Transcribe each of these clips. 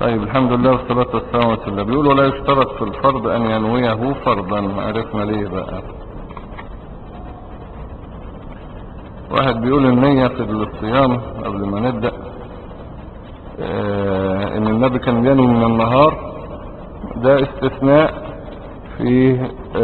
طيب الحمد لله والصلاة والسلام على رسول الله. بيقول ولا يشترط في الفرض ان ينويه فرضا. عرفنا ليه بقى. واحد بيقول النية في الصيام قبل ما نبدأ ان النبي كان ينوي من النهار. ده استثناء في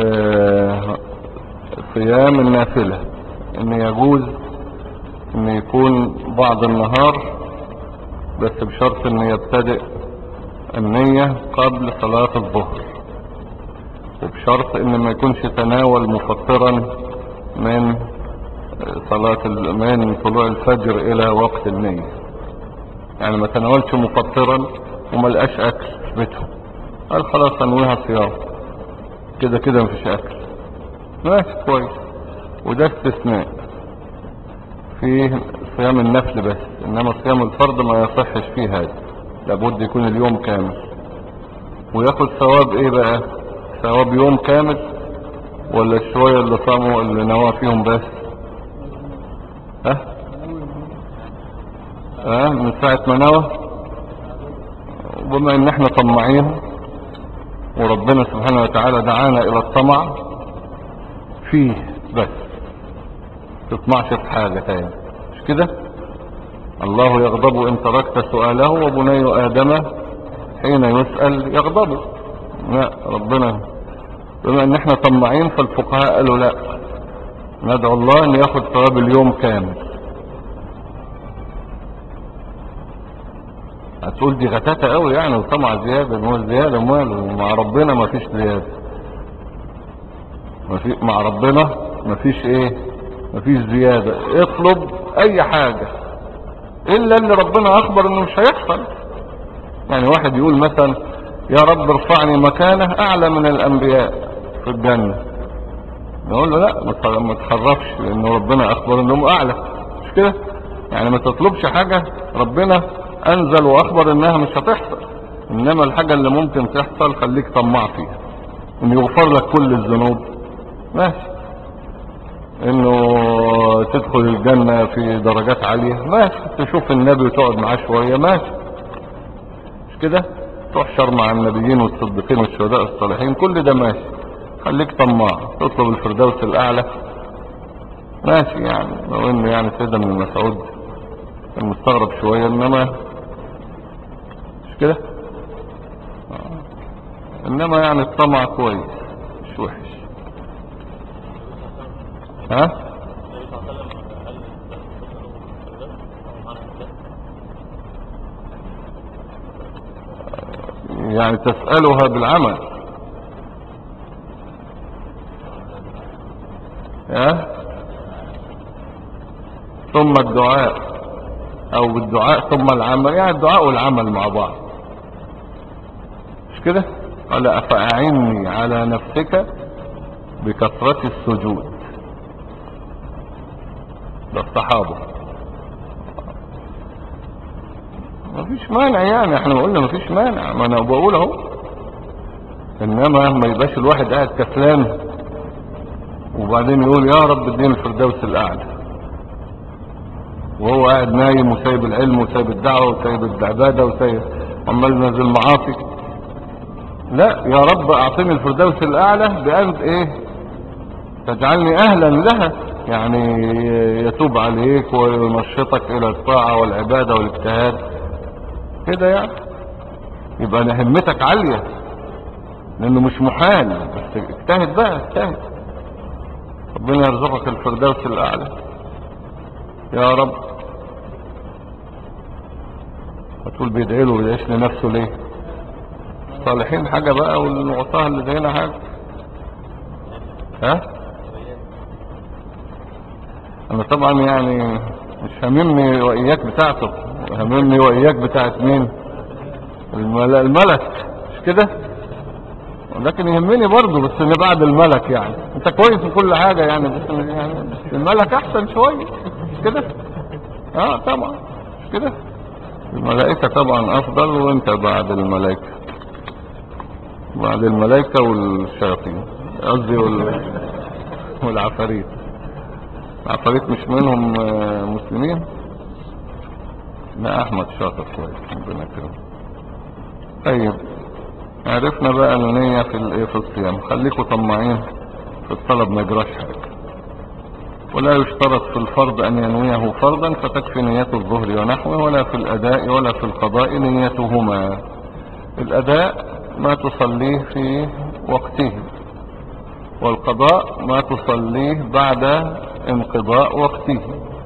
صيام النافلة، ان يجوز ان يكون بعض النهار بس بشرط ان يبتدئ النية قبل صلاة الظهر، وبشرط ان ما يكونش تناول مفطرا من من طلوع الفجر الى وقت النية. يعني ما تناولش مفطرا وما لقاش اكل في بيته، قال خلاص انويها صيام، كده كده مفيش اكل، ماشي كويس. وده استثناء في صيام النفل بس، انما صيام الفرض ما يصحش فيه هذا، لابد يكون اليوم كامل. وياخد ثواب ايه بقى؟ ثواب يوم كامل ولا الشوية اللي صاموا اللي نواه فيهم بس؟ من ساعة ما نوى. وبما ان احنا طماعين وربنا سبحانه وتعالى دعانا الى الطمع فيه بس، تطمعش في حاجة تاني، مش كده؟ الله يغضب ان تركت سؤاله وبني ادم حين يسأل يغضب. لا، ربنا بما ان احنا طماعين فالفقهاء قالوا لا، ندعو الله ان ياخد ثواب اليوم كامل. هتقول دي غتاتة قوي يعني وطمع زيادة، هو زيادة ماله؟ مع ربنا ما فيش زيادة، مع ربنا ما فيش ايه، ما فيش زيادة. اطلب اي حاجة الا اللي ربنا اخبر انه مش هيحصل. يعني واحد يقول مثلا يا رب ارفعني مكانه اعلى من الانبياء في الجنة، نقول له لا ما تخرفش، لان ربنا اخبر انهم اعلى، مش كده؟ يعني ما تطلبش حاجة ربنا انزل واخبر انها مش هتحصل، انما الحاجة اللي ممكن تحصل خليك طماع فيها، ان يغفر لك كل الذنوب ماشي، انه تدخل الجنة في درجات عالية ماشي، تشوف النبي وتقعد معاه شوية ماشي، مش كده؟ تحشر مع النبيين والصديقين والشهداء الصالحين، كل ده ماشي. خليك طماع، تطلب الفردوس الاعلى ماشي. يعني لو انه يعني سيدنا ابن مسعود كان مستغرب شوية، انما مش كده؟ انما يعني الطمع كويس مش وحش. يعني تسألها بالعمل. ثم الدعاء، او بالدعاء ثم العمل، يعني الدعاء والعمل مع بعض، مش كده؟ قال افأعني على نفسك بكثرة السجود. ده الصحابة. مفيش مانع، يعني احنا قلنا مفيش مانع، ما انا بقول اهو. انما ما يبقاش الواحد قاعد كسلان وبعدين يقول يا رب اديني الفردوس الاعلى، وهو قاعد نايم وسايب العلم وسايب الدعوة وسايب العبادة وسايب عمال نازل معاصي. لا، يا رب اعطيني الفردوس الاعلى بأن ايه؟ تجعلني اهلا لها، يعني يتوب عليك وينشطك الى الطاعة والعبادة والاجتهاد كده، يعني يبقى أنا همتك عالية، لانه مش محال، بس اجتهد بقى، اجتهد. ربنا يرزقك الفردوس الاعلى يا رب. هتقول بيدعي له ويدعيش لنفسه ليه؟ صالحين حاجة بقى والعطاها اللي زينا حاجة. انا طبعا يعني مش هممني واياك بتاعته، هممني واياك بتاعت مين؟ الملك، مش كده؟ لكن يهمني برضه بس ان بعد الملك، يعني انت كويس في كل حاجة يعني، بس يعني الملك احسن شوية، مش كده؟ طبعا مش كده؟ الملائكة طبعا افضل، وانت بعد الملائكة، بعد الملائكة والشياطين قصدي والعفاريت. العفاريت مش منهم مسلمين؟ لا، احمد شاطر كويس، ربنا يكرمه. طيب عرفنا بقى النية في الصيام. خليكوا طماعين في الطلب، ما يجراش حاجة. ولا يشترط في الفرض ان ينويه فرضا فتكفي نية الظهر ونحوه، ولا في الاداء ولا في القضاء نيتهما. الاداء ما تصليه في وقته، والقضاء ما تصليه بعد انقضاء وقته.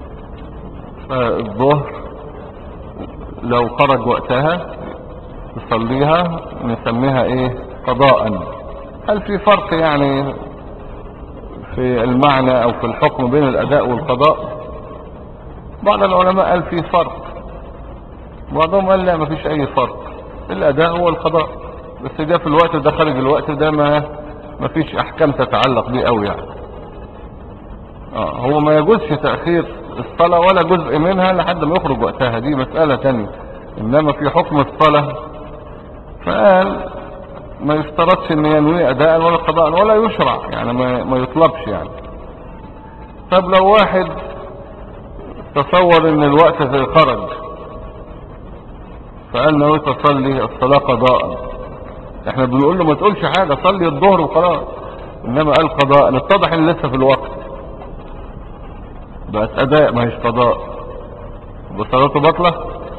فالظهر لو خرج وقتها تصليها نسميها ايه؟ قضاء. هل في فرق يعني في المعنى او في الحكم بين الاداء والقضاء؟ بعض العلماء قال في فرق، بعضهم قال لا مفيش اي فرق، الاداء هو القضاء، بس ده في الوقت ده خارج الوقت ده مفيش احكام تتعلق بيه قوي يعني. هو ما يجوزش تأخير الصلاة ولا جزء منها لحد ما يخرج وقتها، دي مسألة تانية. انما في حكم الصلاة فقال ما يشترطش ان ينوي اداء ولا قضاء، ولا يشرع يعني ما يطلبش يعني. طب لو واحد تصور ان الوقت خرج فقال نويت تصلي الصلاة قضاء، احنا بنقول له ما تقولش حاجة، صلي الظهر وخلاص. انما قال قضاء، اتضح ان لسه في الوقت، بقت اداء ما هيش قضاء، وصلاته بطلة.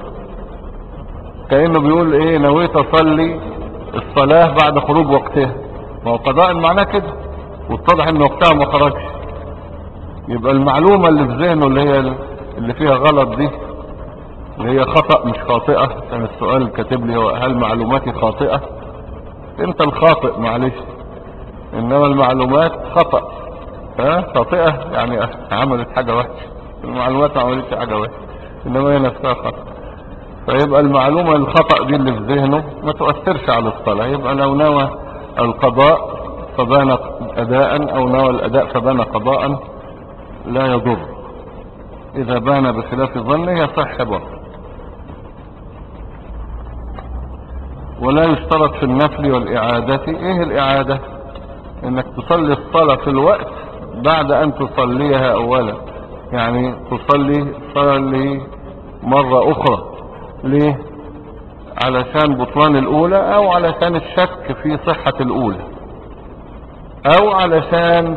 كأنه بيقول ايه؟ نويت اصلي الصلاة بعد خروج وقتها، ما هو قضاء معناه كده، واتضح ان وقتها ما خرجش. يبقى المعلومة اللي في ذهنه اللي فيها غلط دي، اللي هي خطأ مش خاطئة، كان السؤال كاتب لي هل معلوماتي خاطئة؟ انت الخاطئ معلش، انما المعلومات خطأ. خاطئة يعني عملت حاجة وحشة، المعلومات ما عملتش حاجة وحشة، انما هي نفسها خطأ. فيبقى المعلومة الخطأ دي اللي في ذهنه ما تؤثرش على الصلاة. يبقى لو نوى القضاء فبان اداء، او نوى الاداء فبان قضاء، لا يضر. اذا بان بخلاف ظنه يصح برضه. ولا يشترط في النفل والإعادة. ايه الإعادة؟ انك تصلي الصلاة في الوقت بعد ان تصليها اولا، يعني تصلي مرة اخرى. ليه؟ علشان بطلان الاولى، او علشان الشك في صحة الاولى، او علشان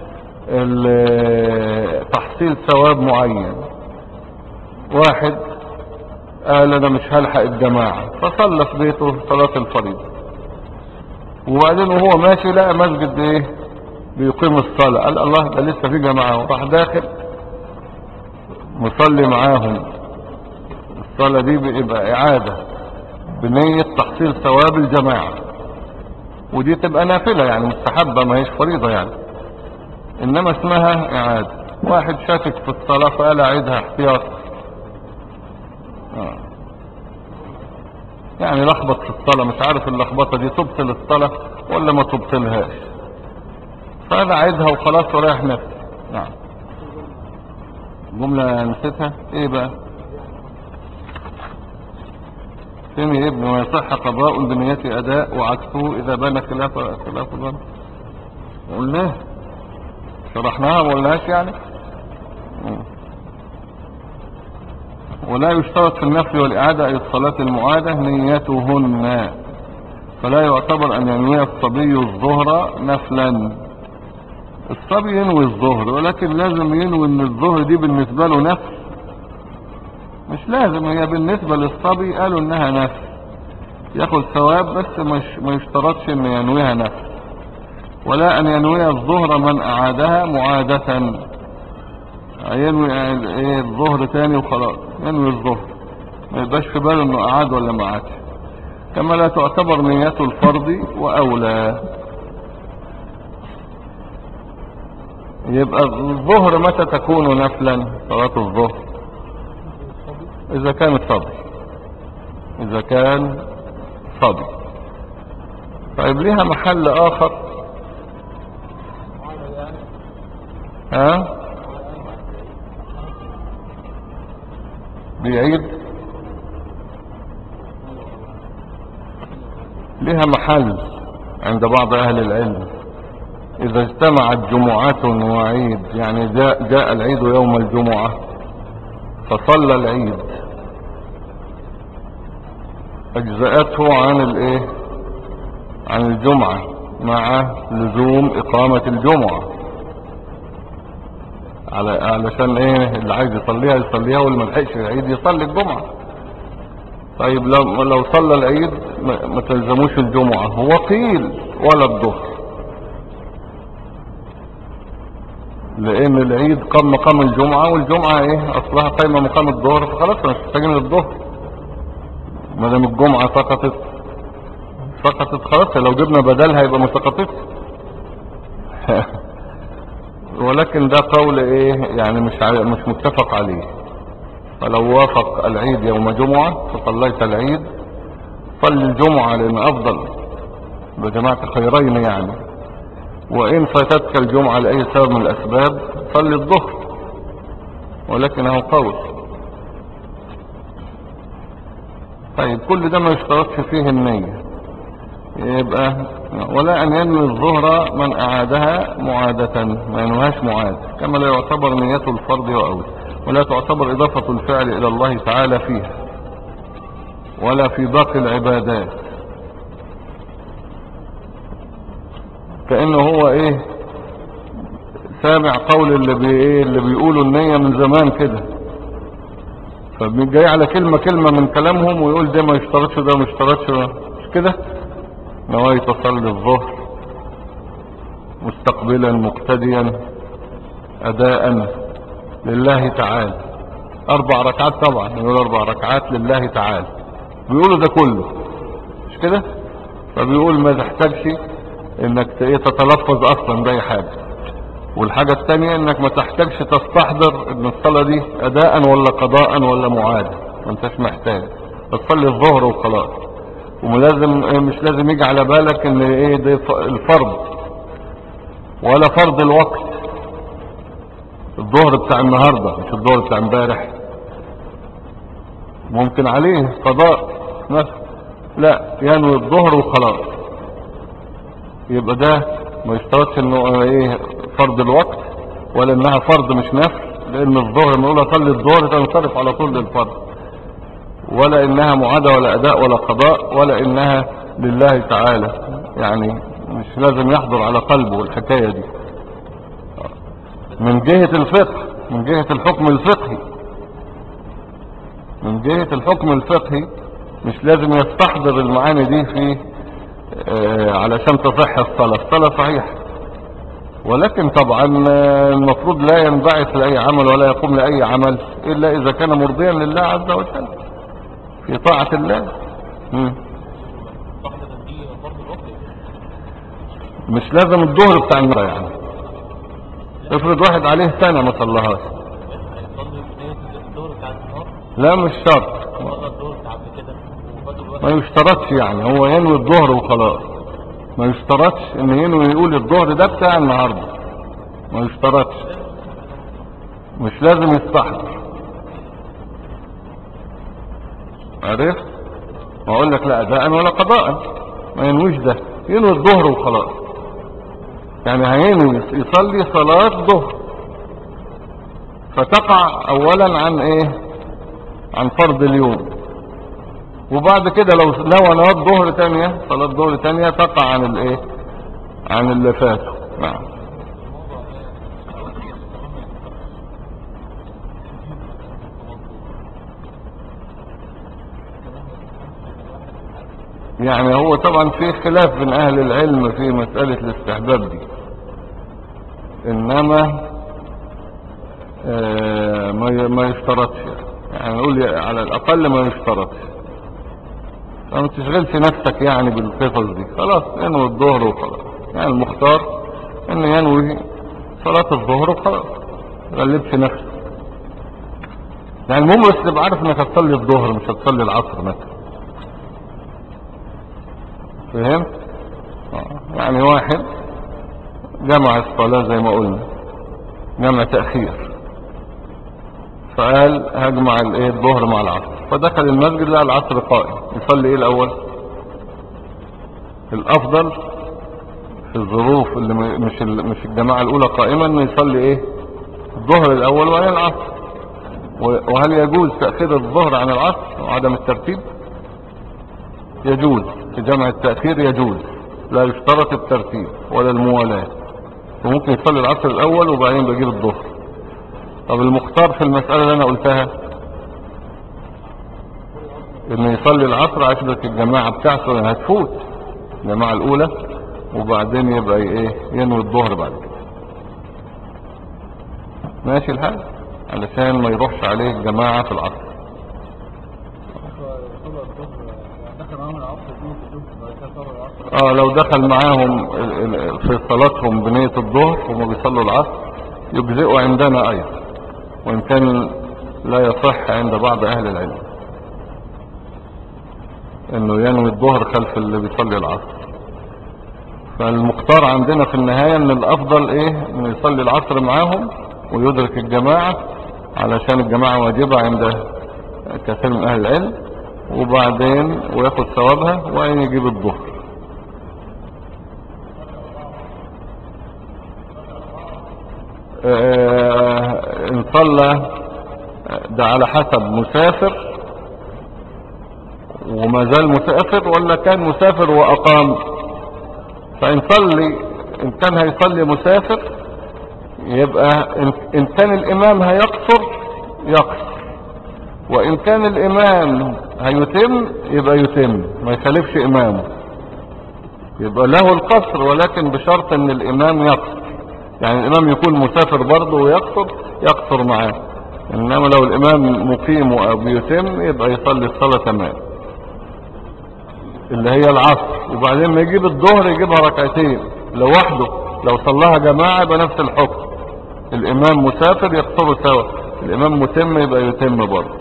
تحصيل ثواب معين. واحد قال انا مش هلحق الجماعة فصلى في بيته صلاة الفريضة، وبعدين وهو ماشي لقى مسجد ايه بيقيم الصلاة، قال الله ده لسه في جماعة، راح داخل مصلي معاهم. الصلاة دي بيبقى اعادة بنية تحصيل ثواب الجماعة، ودي تبقى نافلة يعني مستحبة، ما هيش فريضة يعني، انما اسمها اعادة. واحد شاكك في الصلاة فقال اعيدها احتياط، يعني لخبط في الصلاة، مش عارف اللخبطة دي تبطل الصلاة ولا ما تبطلهاش، فانا عايزها وخلاص ورايح نفسي. نعم. جملة نسيتها ايه بقى؟ فين يا ابني؟ ويصح قضاء بنية اداء وعكسه اذا بان خلاف ظن. قلناه، شرحناها ما قلناهاش يعني. ولا يشترط في النفل والإعادة أي الصلاة المعادة نيتهن، فلا يعتبر أن ينوي الصبي الظهر نفلا. الصبي ينوي الظهر، ولكن لازم ينوي ان الظهر دي بالنسبة له نفل؟ مش لازم، هي بالنسبة للصبي قالوا انها نفل، ياخد ثواب، بس ما يشترطش ان ينويها نفل. ولا ان ينوي الظهر من اعادها معادة، ينوي ايه الظهر تاني وخلاص، ينوي الظهر ما يبقاش في باله انه اعاد ولا ما اعادش. كما لا تعتبر نية الفرض واولى. يبقى الظهر متى تكون نفلا؟ صلاة الظهر اذا كان صبي، اذا كان صبي. طيب ليها محل اخر؟ بيعيد، ليها محل عند بعض اهل العلم. اذا اجتمعت جمعة وعيد، يعني جاء العيد يوم الجمعة فصلى العيد، اجزأته عن الايه، عن الجمعة مع لزوم اقامة الجمعة، علشان ايه اللي عايز يصليها يصليها واللي ملحقش العيد يصلي الجمعة. طيب لو صلى العيد ما تلزموش الجمعة. هو قيل ولا الظهر، لان العيد قام مقام الجمعة، والجمعة ايه اصلها قايمة مقام الظهر، فخلاص مش محتاجين للظهر ما دام الجمعة سقطت خلاص، لو جبنا بدلها يبقى ما سقطتش. ولكن ده قول ايه يعني مش متفق عليه. فلو وافق العيد يوم جمعة فصليت العيد صلي الجمعة لان افضل بجماعة الخيرين يعني. وان فاتتك الجمعة لأي سبب من الاسباب صلي الظهر، ولكنه قول. طيب كل ده ما يشترطش فيه النية، يبقى ولا ان ينوي الظهر من اعادها معادة، ما ينويهاش معادة، كما لا يعتبر نيته الفرض واول، ولا تعتبر اضافة الفعل الى الله تعالى فيها ولا في باقي العبادات. كأنه هو ايه سامع قول اللي بيقولوا النية من زمان كده، فجاي على كلمة من كلامهم ويقول ده ما يشترطش ده ما يشترطش، مش كده. نويت تصلي الظهر مستقبلا مقتديا اداء لله تعالى 4 ركعات، طبعا يقول 4 ركعات لله تعالى، بيقولوا ده كله مش كده. فبيقول ما تحتاجش انك تتلفظ اصلا باي حاجة. والحاجة التانية انك ما تحتاجش تستحضر ان الصلاة دي اداء ولا قضاء ولا معادة، ما انتش محتاج، تصلي الظهر وخلاص. مش لازم يجي على بالك ان ايه ده الفرض ولا فرض الوقت، الظهر بتاع النهاردة مش الظهر بتاع امبارح، ممكن عليه قضاء مثلا، لا ينوي الظهر وخلاص. يبقى ده ما يشترطش انه ايه فرض الوقت ولا انها فرض مش نفل، لان الظهر نقول اصلي الظهر تنصرف على طول للفرض، ولا انها معادة ولا اداء ولا قضاء ولا انها لله تعالى، يعني مش لازم يحضر على قلبه الحكاية دي. من جهة الفقه، من جهة الحكم الفقهي، من جهة الحكم الفقهي مش لازم يستحضر المعاني دي في علشان تصح الصلاة صحيحة. ولكن طبعا المفروض لا ينبعث لأي عمل ولا يقوم لأي عمل إلا إذا كان مرضيا لله عز وجل في طاعة الله. مش لازم الظهر بتاع النهار يعني. افرض واحد عليه سنة ما صلىهاش، لا مش شرط، ما يشترطش يعني، هو ينوي الظهر وخلاص، ما يشترطش ان ينوي يقول الظهر ده بتاع النهاردة، ما يشترطش، مش لازم يستحضر. عرفت؟ ما اقول لك لا اداء ولا قضاء، ما ينويش ده، ينوي الظهر وخلاص. يعني هينوي يصلي صلاة ظهر فتقع اولا عن ايه، عن فرض اليوم، وبعد كده لو نوى الظهر تانية، صلاة ظهر تانية تقع عن الايه، عن اللي فاته. نعم. يعني هو طبعا في خلاف بين اهل العلم في مسألة الاستحباب دي، انما ما يشترطش، يعني نقول على الاقل ما يشترطش، فما تشغلش نفسك يعني بالقصص دي، خلاص ينوي الظهر وخلاص. يعني المختار ان ينوي صلاة الظهر وخلاص، ما تغلبش نفسك. يعني المهم بس تبقى عارف انك هتصلي الظهر مش هتصلي العصر مثلا، فهمت؟ يعني واحد جمع الصلاة زي ما قلنا، جمع تأخير، فقال هجمع الايه الظهر مع العصر، فدخل المسجد لقى العصر قائم، يصلي ايه الاول؟ الافضل في الظروف اللي مش الجماعة الاولى قائمة انه يصلي ايه الظهر الاول وبعدين العصر. وهل يجوز تأخير الظهر عن العصر وعدم الترتيب؟ يجوز في جمع التأخير، يجوز، لا يشترط الترتيب ولا الموالاة، وممكن يصلي العصر الاول وبعدين بيجيب الظهر. طب المختار في المسألة اللي انا قلتها انه يصلي العصر عشان الجماعة بتاعته هتفوت الجماعة الاولى، وبعدين يبقى ايه ينوي الظهر بعد كده. ماشي الحال علشان ما يروحش عليه الجماعة في العصر. لو دخل معاهم في صلاتهم بنية الظهر وما بيصلوا العصر يجزئوا عندنا ايضا، وان كان لا يصح عند بعض اهل العلم انه ينوي الظهر خلف اللي بيصلي العصر. فالمختار عندنا في النهاية ان الافضل ايه انه يصلي العصر معاهم ويدرك الجماعة، علشان الجماعة واجبة عند كثير من اهل العلم، وبعدين وياخد ثوابها وبعدين يجيب الظهر. ان صلى ده على حسب مسافر وما زال مسافر ولا كان مسافر واقام. فان صلي ان كان هيصلي مسافر يبقى ان كان الامام هيقصر يقصر، وان كان الامام هيتم يبقى يتم، ما يخالفش امامه، يبقى له القصر ولكن بشرط ان الامام يقصر. يعني الامام يكون مسافر برضه يقصر معاه، انما لو الامام مقيم وبيتم يبقى يصلي الصلاة تمام اللي هي العصر، وبعدين ما يجيب الظهر يجيبها ركعتين لوحده. لو صلاها جماعة يبقى نفس الحكم، الامام مسافر يقصروا سوا، الامام متم يبقى يتم برضه.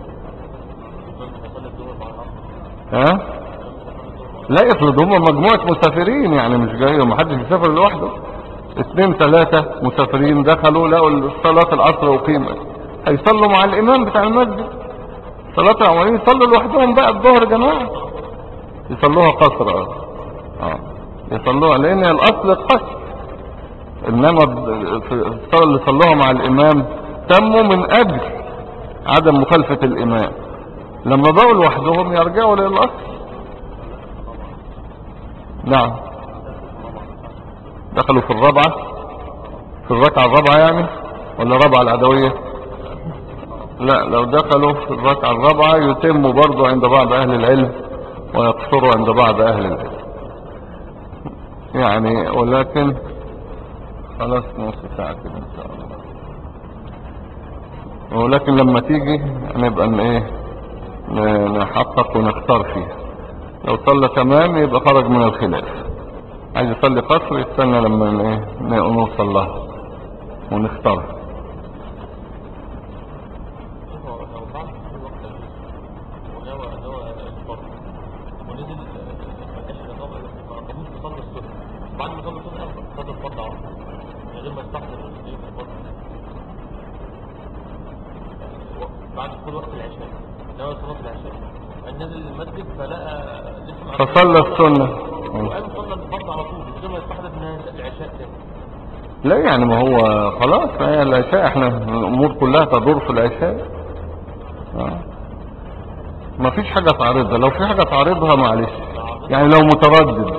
ها لا يفرض، هم مجموعة مسافرين يعني مش جاي ومحدش يسافر لوحده، 2 3 مسافرين دخلوا لقوا صلاة العصر اقيمت، هيصلوا مع الامام بتاع المسجد. صلاة العمالين يصلوا لوحدهم بقى الظهر جماعة، يصلوها قصر. يصلوها لان الاصل القصر، انما في الصلاة اللي صلوها مع الامام تموا من اجل عدم مخالفة الامام، لما بقوا لوحدهم يرجعوا للاصل. نعم دخلوا في الرابعة، في الركعة الرابعة يعني ولا الرابعة العدوية؟ لا لو دخلوا في الركعة الرابعة يتموا برضو عند بعض اهل العلم ويقصروا عند بعض اهل العلم يعني، ولكن خلاص نص ساعة كده ان شاء الله. ولكن لما تيجي نبقى نحقق ونختار فيها. لو صلى تمام يبقى خرج من الخلاف، عايز يصلي قصر يستنى لما نوصل لها ونختارها. بعد كل وقت العشاء نوى صلاة العشاء نزل المسجد فلقى لسه فصلى السنة وقام صلى الفرض على طول من غير ما يستحضر انها العشاء تاني. لا يعني ما هو خلاص هي العشاء، احنا الامور كلها تدور في العشاء. ما فيش حاجة تعرضها، لو في حاجة تعرضها معلش يعني لو متردد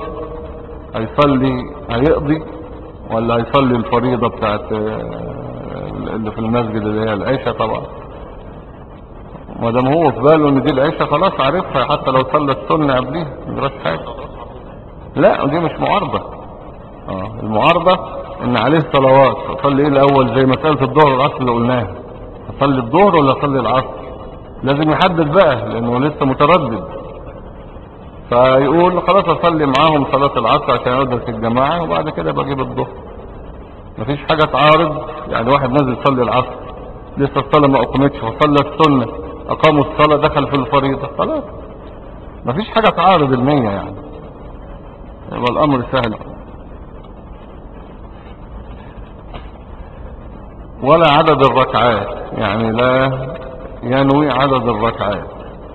هيقضي ولا هيصلي الفريضة بتاعت اللي في المسجد اللي هي العشاء. طبعا ما دام هو في باله ان دي العشاء خلاص عارفها، حتى لو صلى السنة قبليها مجراش حاجة. لا دي مش معارضة. المعارضة ان عليه صلوات، اصلي ايه الاول زي مسألة الظهر والعصر اللي قلناها، اصلي الظهر ولا اصلي العصر؟ لازم يحدد بقى لانه لسه متردد، فيقول خلاص اصلي معاهم صلاة العصر عشان ادرك الجماعة وبعد كده بجيب الظهر. مفيش حاجة تعارض يعني، واحد نازل يصلي العصر لسه الصلاة ما اقيمتش فصلى السنة، اقاموا الصلاة دخل في الفريضة خلاص، مفيش حاجة تعارض النية يعني، يبقى الامر سهل. ولا عدد الركعات يعني لا ينوي عدد الركعات،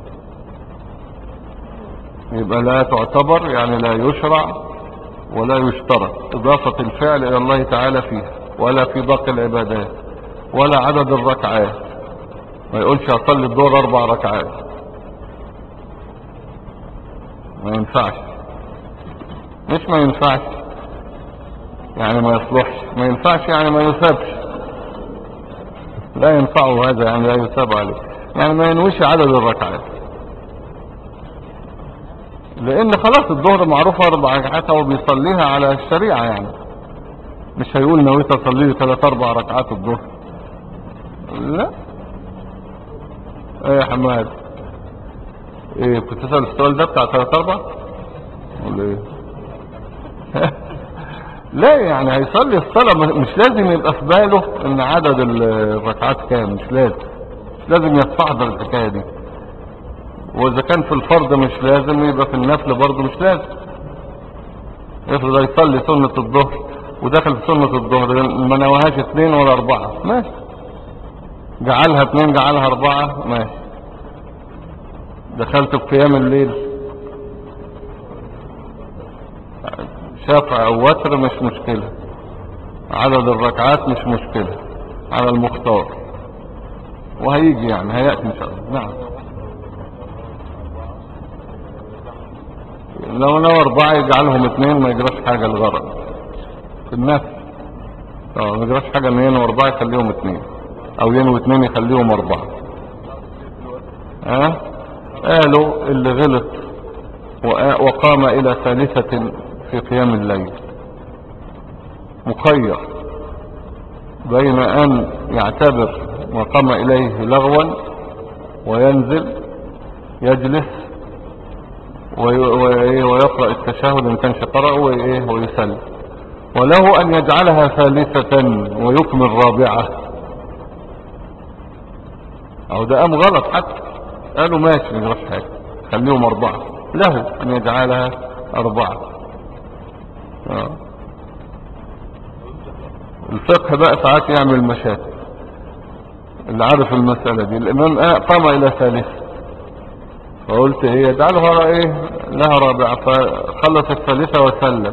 يبقى لا تعتبر يعني لا يشرع ولا يشترط اضافة الفعل الى الله تعالى فيها ولا في باقي العبادات، ولا عدد الركعات، ما يقولش اصلي الظهر 4 ركعات ما ينفعش. مش ما ينفعش يعني ما يصلحش، ما ينفعش يعني ما يثابش. لا ينفعه هذا يعني لا يثاب عليه، يعني ما ينويش عدد الركعات، لان خلاص الظهر معروفة 4 ركعات هو بيصليها على الشريعة يعني. مش هيقول نويت اصلي لي 3-4 ركعات الظهر. لا. ايه يا حماد، ايه كنت تسأل السؤال ده بتاع 3-4 ولا ايه؟ لا يعني هيصلي الصلاة مش لازم يبقى في باله ان عدد الركعات كام، مش لازم يستحضر الحكاية دي. واذا كان في الفرض مش لازم، يبقى في النفل برضه مش لازم. افرض يصلي سنة الظهر ودخل في سنة الظهر ما نواهاش 2 ولا 4 ماشي، جعلها 2 جعلها 4 ماشي. دخلت في قيام الليل شفع او وتر مش مشكلة، عدد الركعات مش مشكلة على المختار، وهيجي يعني هيأتي ان شاء الله. نعم. لو نوى 4 يجعلهم 2 ما يجراش حاجة الغرض في النفس. ما يجراش حاجة ان ينوى 4 يخليهم 2، او ينوي 2 يخليهم 4. قالوا اللي غلط وقام الى ثالثة في قيام الليل مخير بين ان يعتبر ما قام اليه لغوا وينزل يجلس ويقرأ التشهد ان كانش قرأ ويسلم، وله ان يجعلها ثالثة ويكمل 4. او ده قام غلط حتى، قالوا ماشي مجرش حاجة خليهم 4، له ان يجعلها 4. الفقه بقى ساعات يعمل مشاكل. اللي عارف المسألة دي الامام قام الى ثالثة، فقلت يجعلها لها 4، فخلص الثالثة وسلم.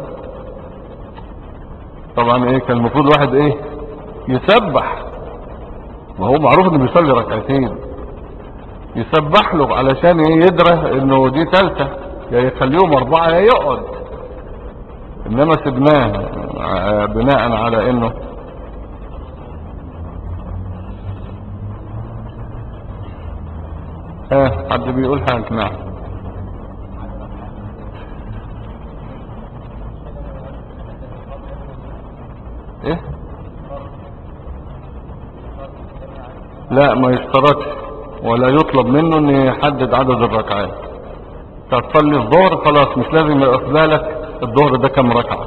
طبعا كان المفروض واحد يسبح، ما هو معروف انه بيصلي 2 ركعات، يسبح له علشان يدرى انه دي ثالثة، يا يخليهم 4 يا يقعد. انما سبناه بناء على انه حد بيقول حاجة. نعم. لا ما يشترطش ولا يطلب منه ان يحدد عدد الركعات. تصلي الظهر خلاص مش لازم يبقى في بالك الظهر ده كم ركعة،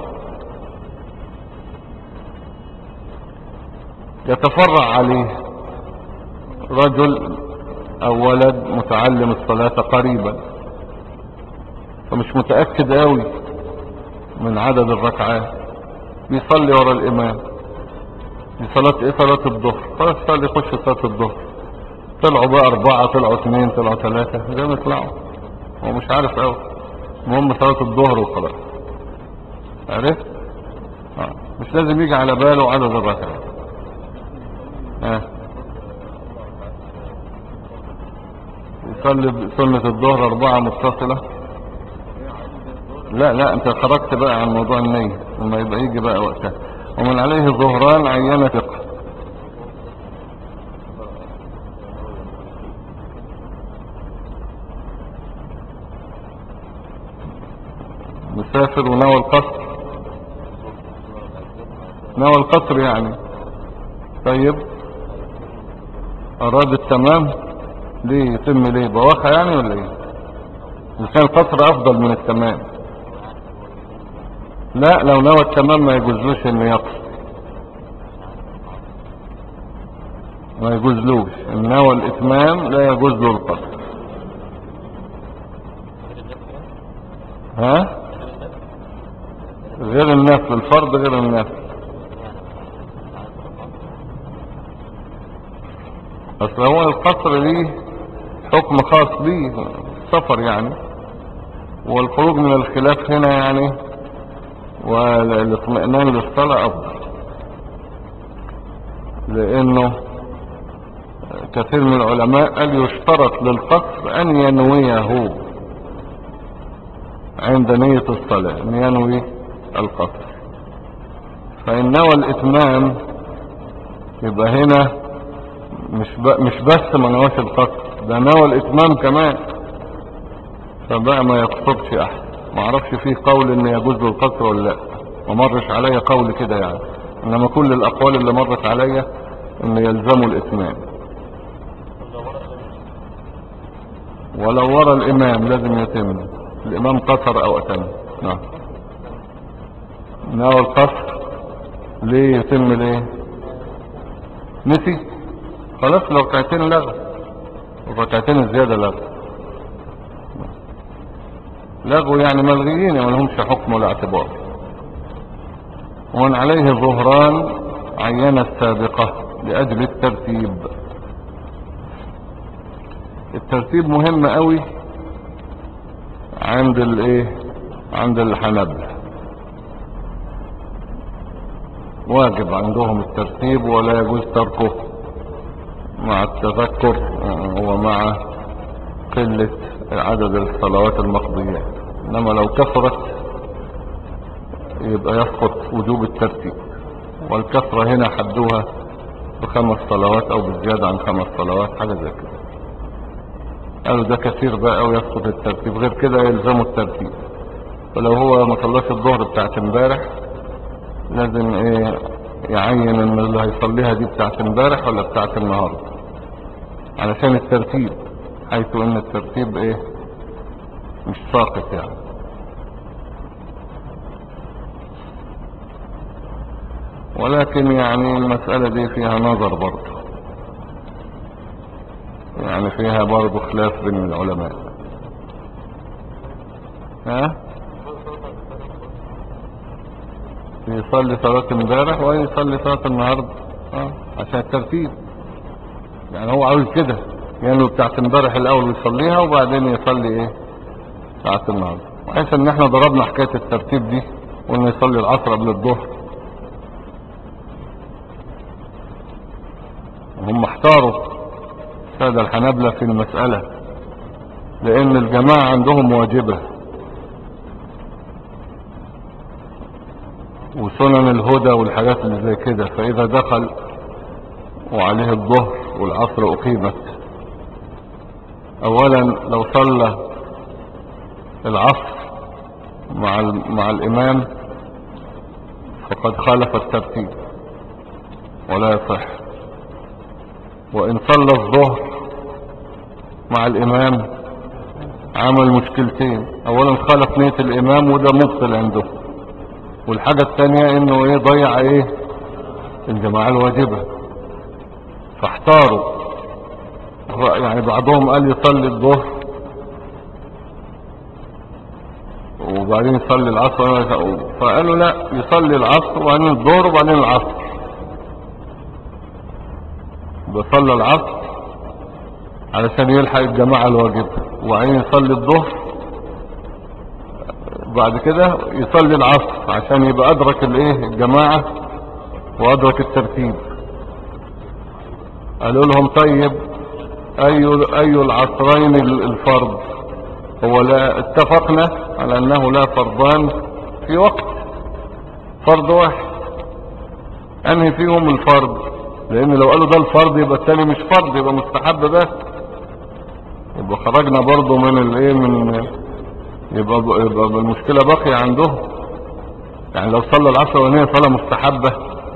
يتفرع عليه رجل او ولد متعلم الصلاة قريبا فمش متأكد قوي من عدد الركعات، بيصلي ورا الامام. دي صلاة صلاة الظهر، خلاص صلي يخش صلاة الظهر. طلعوا بقى 4 طلعوا 2 طلعوا 3 زي ما يطلعوا، هو مش عارف قوي، المهم صلاة الظهر وخلاص. عرفت؟ مش لازم يجي على باله عدد الركعات. يصلي سنة الظهر 4 متصلة. لا انت خرجت بقى عن موضوع النية، لما يبقى يجي بقى وقتها. ومن عليه ظهران عينة فقه. مسافر ونوى القصر، نوى القصر يعني. طيب اراد التمام، ليه يتم ليه بواخة يعني ولا ايه؟ إذا كان القصر افضل من التمام. لا لو نوى التمام ما يجوزلوش انه يقصر، ما يجوزلوش ان نوى الاتمام، لا يجوز له القصر. غير النفل، الفرض غير النفل. اصل هو القصر ليه حكم خاص بيه، سفر يعني، والخروج من الخلاف هنا يعني، والاطمئنان للصلاة افضل، لانه كثير من العلماء قال يشترط للقصر ان ينويه عند نية الصلاة ان ينوي القصر. فإن نوى الإتمام يبقى هنا مش بس ما نواش القصر، ده نوى الإتمام كمان، فبقى ما يقصرش أحد. ما اعرفش فيه قول ان يجوز له القصر ولا لا، ما مرش عليا قول كده يعني، انما كل الأقوال اللي مرت عليا ان يلزموا الإتمام. ولو ورا الإمام لازم يتم، الإمام قصر أو أتم. نعم. نوى القصر ليه يتم ليه؟ نسي خلاص، لو ركعتين لغى، الركعتين الزيادة لغوا يعني ملغيين، ما لهمش حكم ولا اعتبار. ومن عليه ظهران عين السابقة لأجل الترتيب. الترتيب مهم قوي عند الايه، عند الحنابلة، واجب عندهم الترتيب ولا يجوز تركه مع التذكر ومع قلة عدد الصلوات المقضيات. انما لو كثرت يبقى يسقط وجوب الترتيب، والكثرة هنا حدوها ب5 صلوات او بالزيادة عن 5 صلوات، حاجة زي كده. قالوا ده كثير بقى او يسقط الترتيب، غير كده يلزموا الترتيب. فلو هو ما صلاش الظهر بتاعت امبارح لازم ايه يعين ان اللي هيصليها دي بتاعت امبارح ولا بتاعت النهارده، علشان الترتيب، حيث ان الترتيب ايه مش ساقط يعني. ولكن يعني المسألة دي فيها نظر برضه، يعني فيها برضه خلاف بين العلماء. ها يصلي صلاة امبارح ويصلي صلاة النهاردة عشان الترتيب، يعني هو عاوز كده، يعني بتاعت امبارح الاول يصليها وبعدين يصلي ايه بتاعت النهاردة، وحيث ان احنا ضربنا حكاية الترتيب دي وانه يصلي العصر قبل الظهر. هم احتاروا سادة الحنابلة في المسألة، لان الجماعة عندهم واجبة وسنن الهدى والحاجات اللي زي كده، فاذا دخل وعليه الظهر والعصر اقيمت، اولا لو صلى العصر مع الامام فقد خالف الترتيب ولا يصح. وان صلى الظهر مع الامام عمل مشكلتين، اولا خالف نية الامام وده مبطل عنده، والحاجة الثانية انه ايه ضيع ايه الجماعة الواجبة. فاحتاروا، يعني بعضهم قال يصلي الظهر وبعدين يصلي العصر، فقالوا لا يصلي العصر وبعدين الظهر وبعدين العصر، بيصلي العصر علشان يلحق الجماعة الواجبة، وبعدين يصلي الظهر بعد كده يصلي العصر عشان يبقى ادرك الايه الجماعة وادرك الترتيب. قالوا لهم طيب اي العصرين الفرض؟ هو لا اتفقنا على انه لا فرضان في وقت، فرض واحد، انهي فيهم الفرض؟ لان لو قالوا ده الفرض يبقى التاني مش فرض، يبقى مستحب بس، يبقى خرجنا برضو من الايه من يبقى المشكلة باقية عندهم. يعني لو صلى العصر وهي صلاة مستحبة،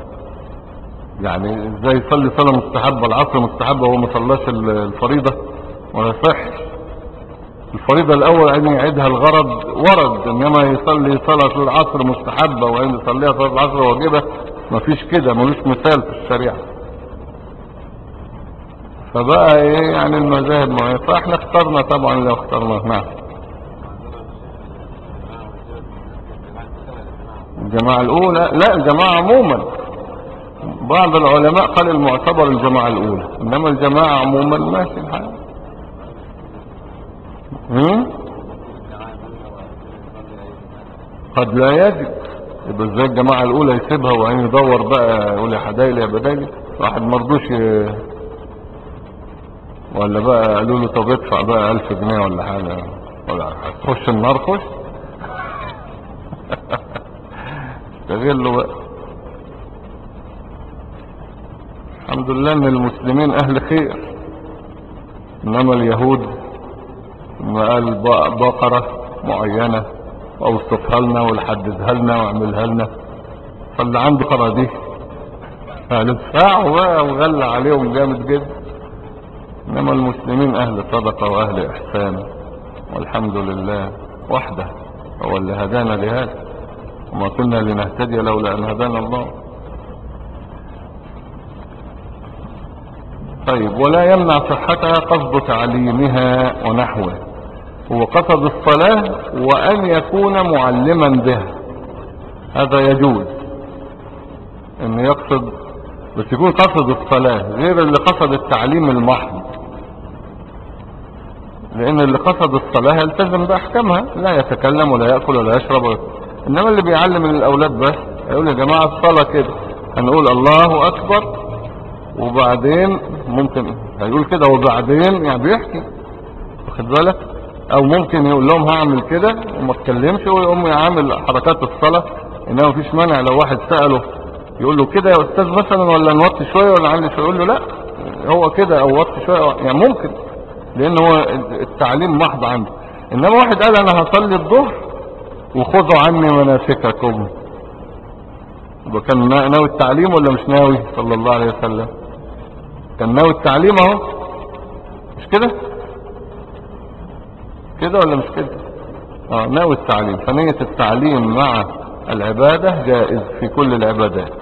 يعني ازاي يصلي صلاة مستحبة العصر مستحبة وهو ما صلاش الفريضة؟ ولا يصح. الفريضة الاول ان يعيدها الغرض ورد، انما يصلي صلاة العصر مستحبة وان يصليها صلاة العصر واجبة، مفيش كده، ملوش مثال في الشريعة. فبقى ايه يعني المذاهب معينة، فاحنا اخترنا طبعا لو اخترنا. نعم. الجماعة الاولى لا، الجماعة عموما، بعض العلماء قال المعتبر الجماعة الاولى، انما الجماعة عموما ماشي الحال. قد لا يجب، يبقى ازاي الجماعة الاولى يسيبها وبعدين يدور بقى يقول يا حدايلي يا بدايلي؟ واحد مرضوش ولا بقى قالوا له طب ادفع بقى 1000 جنيه ولا حاجة، ولا هتخش النار خش. استغلوا بقى. الحمد لله ان المسلمين اهل خير، انما اليهود ما قال بقرة معينة اوصفها لنا وحددها لنا واعملها لنا، فاللي عنده بقرة دي هندفعه بقى وغلى عليهم جامد جدا. انما المسلمين اهل صدقة واهل احسان، والحمد لله وحده هو اللي هدانا لهذا، وما كنا لنهتدي لولا ان هدانا الله. طيب، ولا يمنع صحتها قصد تعليمها ونحوه. هو قصد الصلاة وأن يكون معلما بها، هذا يجوز أن يقصد، بس يكون قصد الصلاة غير اللي قصد التعليم المحض، لأن اللي قصد الصلاة يلتزم بأحكامها، لا يتكلم ولا يأكل ولا يشرب. إنما اللي بيعلم الأولاد بس يقول يا جماعة الصلاة كده، هنقول الله أكبر، وبعدين ممكن هيقول كده وبعدين يعني بيحكي، واخد بالك، او ممكن يقول لهم هعمل كده وما اتكلمش ويقوم يعمل حركات الصلاة. انما مفيش مانع لو واحد سأله يقول له كده يا استاذ مثلا، ولا نوطي شوية ولا نعلي شوية، يقول له لا هو كده او وطي شوية، يعني ممكن، لان هو التعليم محض عنده. انما واحد قال انا هصلي الظهر وخذوا عني مناسككم، يبقى كان ناوي التعليم ولا مش ناوي؟ صلى الله عليه وسلم كان ناوي التعليم اهو، مش كده كده ولا مش كده؟ ناوي التعليم. فنية التعليم مع العبادة جائز في كل العبادات،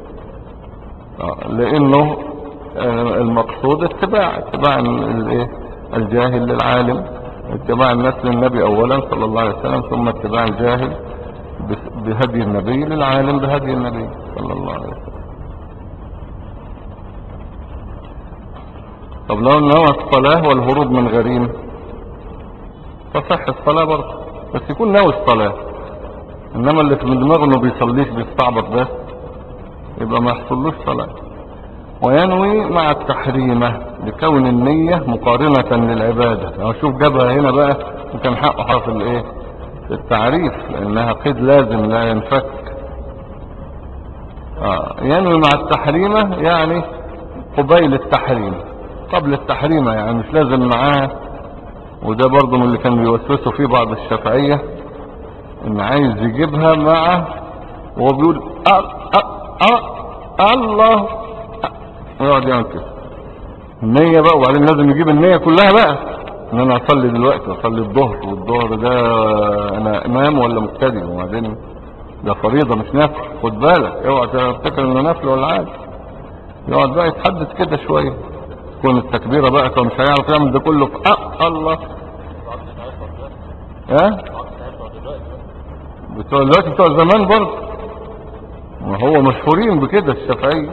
لانه المقصود اتباع الجاهل للعالم، اتباع الناس للنبي اولا صلى الله عليه وسلم، ثم اتباع الجاهل بهدي النبي للعالم بهدي النبي صلى الله عليه وسلم. طب لو نوى الصلاة والهروب من غريم تصح الصلاة برضه، بس يكون ناوي الصلاة. انما اللي في دماغه انه بيصليش بيستعبط بس، يبقى ما يحصلوش صلاة. وينوي مع التحريمة لكون النية مقارنة للعبادة. شوف جابها هنا بقى، وكان حقه حرف الايه في التعريف، لانها قيد لازم لا ينفك. ينوي مع التحريمة يعني قبيل التحريم، قبل التحريمة، يعني مش لازم معاها. وده برضه من اللي كان بيوسوسوا فيه بعض الشافعية، ان عايز يجيبها معه وهو بيقول الله، يقعد يعمل كده النية بقى، وبعدين لازم يجيب النية كلها بقى، ان انا اصلي دلوقتي، اصلي الظهر، والظهر ده انا امام ولا مبتدئ، وبعدين ده فريضة مش نفل، خد بالك اوعى تفتكر انه نفل ولا عادي. يقعد بقى يتحدث كده شوية، تكون التكبيرة بقى كان مش هيعرف يعمل ده كله في الله. بتوع دلوقتي بتوع زمان برضه، ما هو مشهورين بكده الشافعية.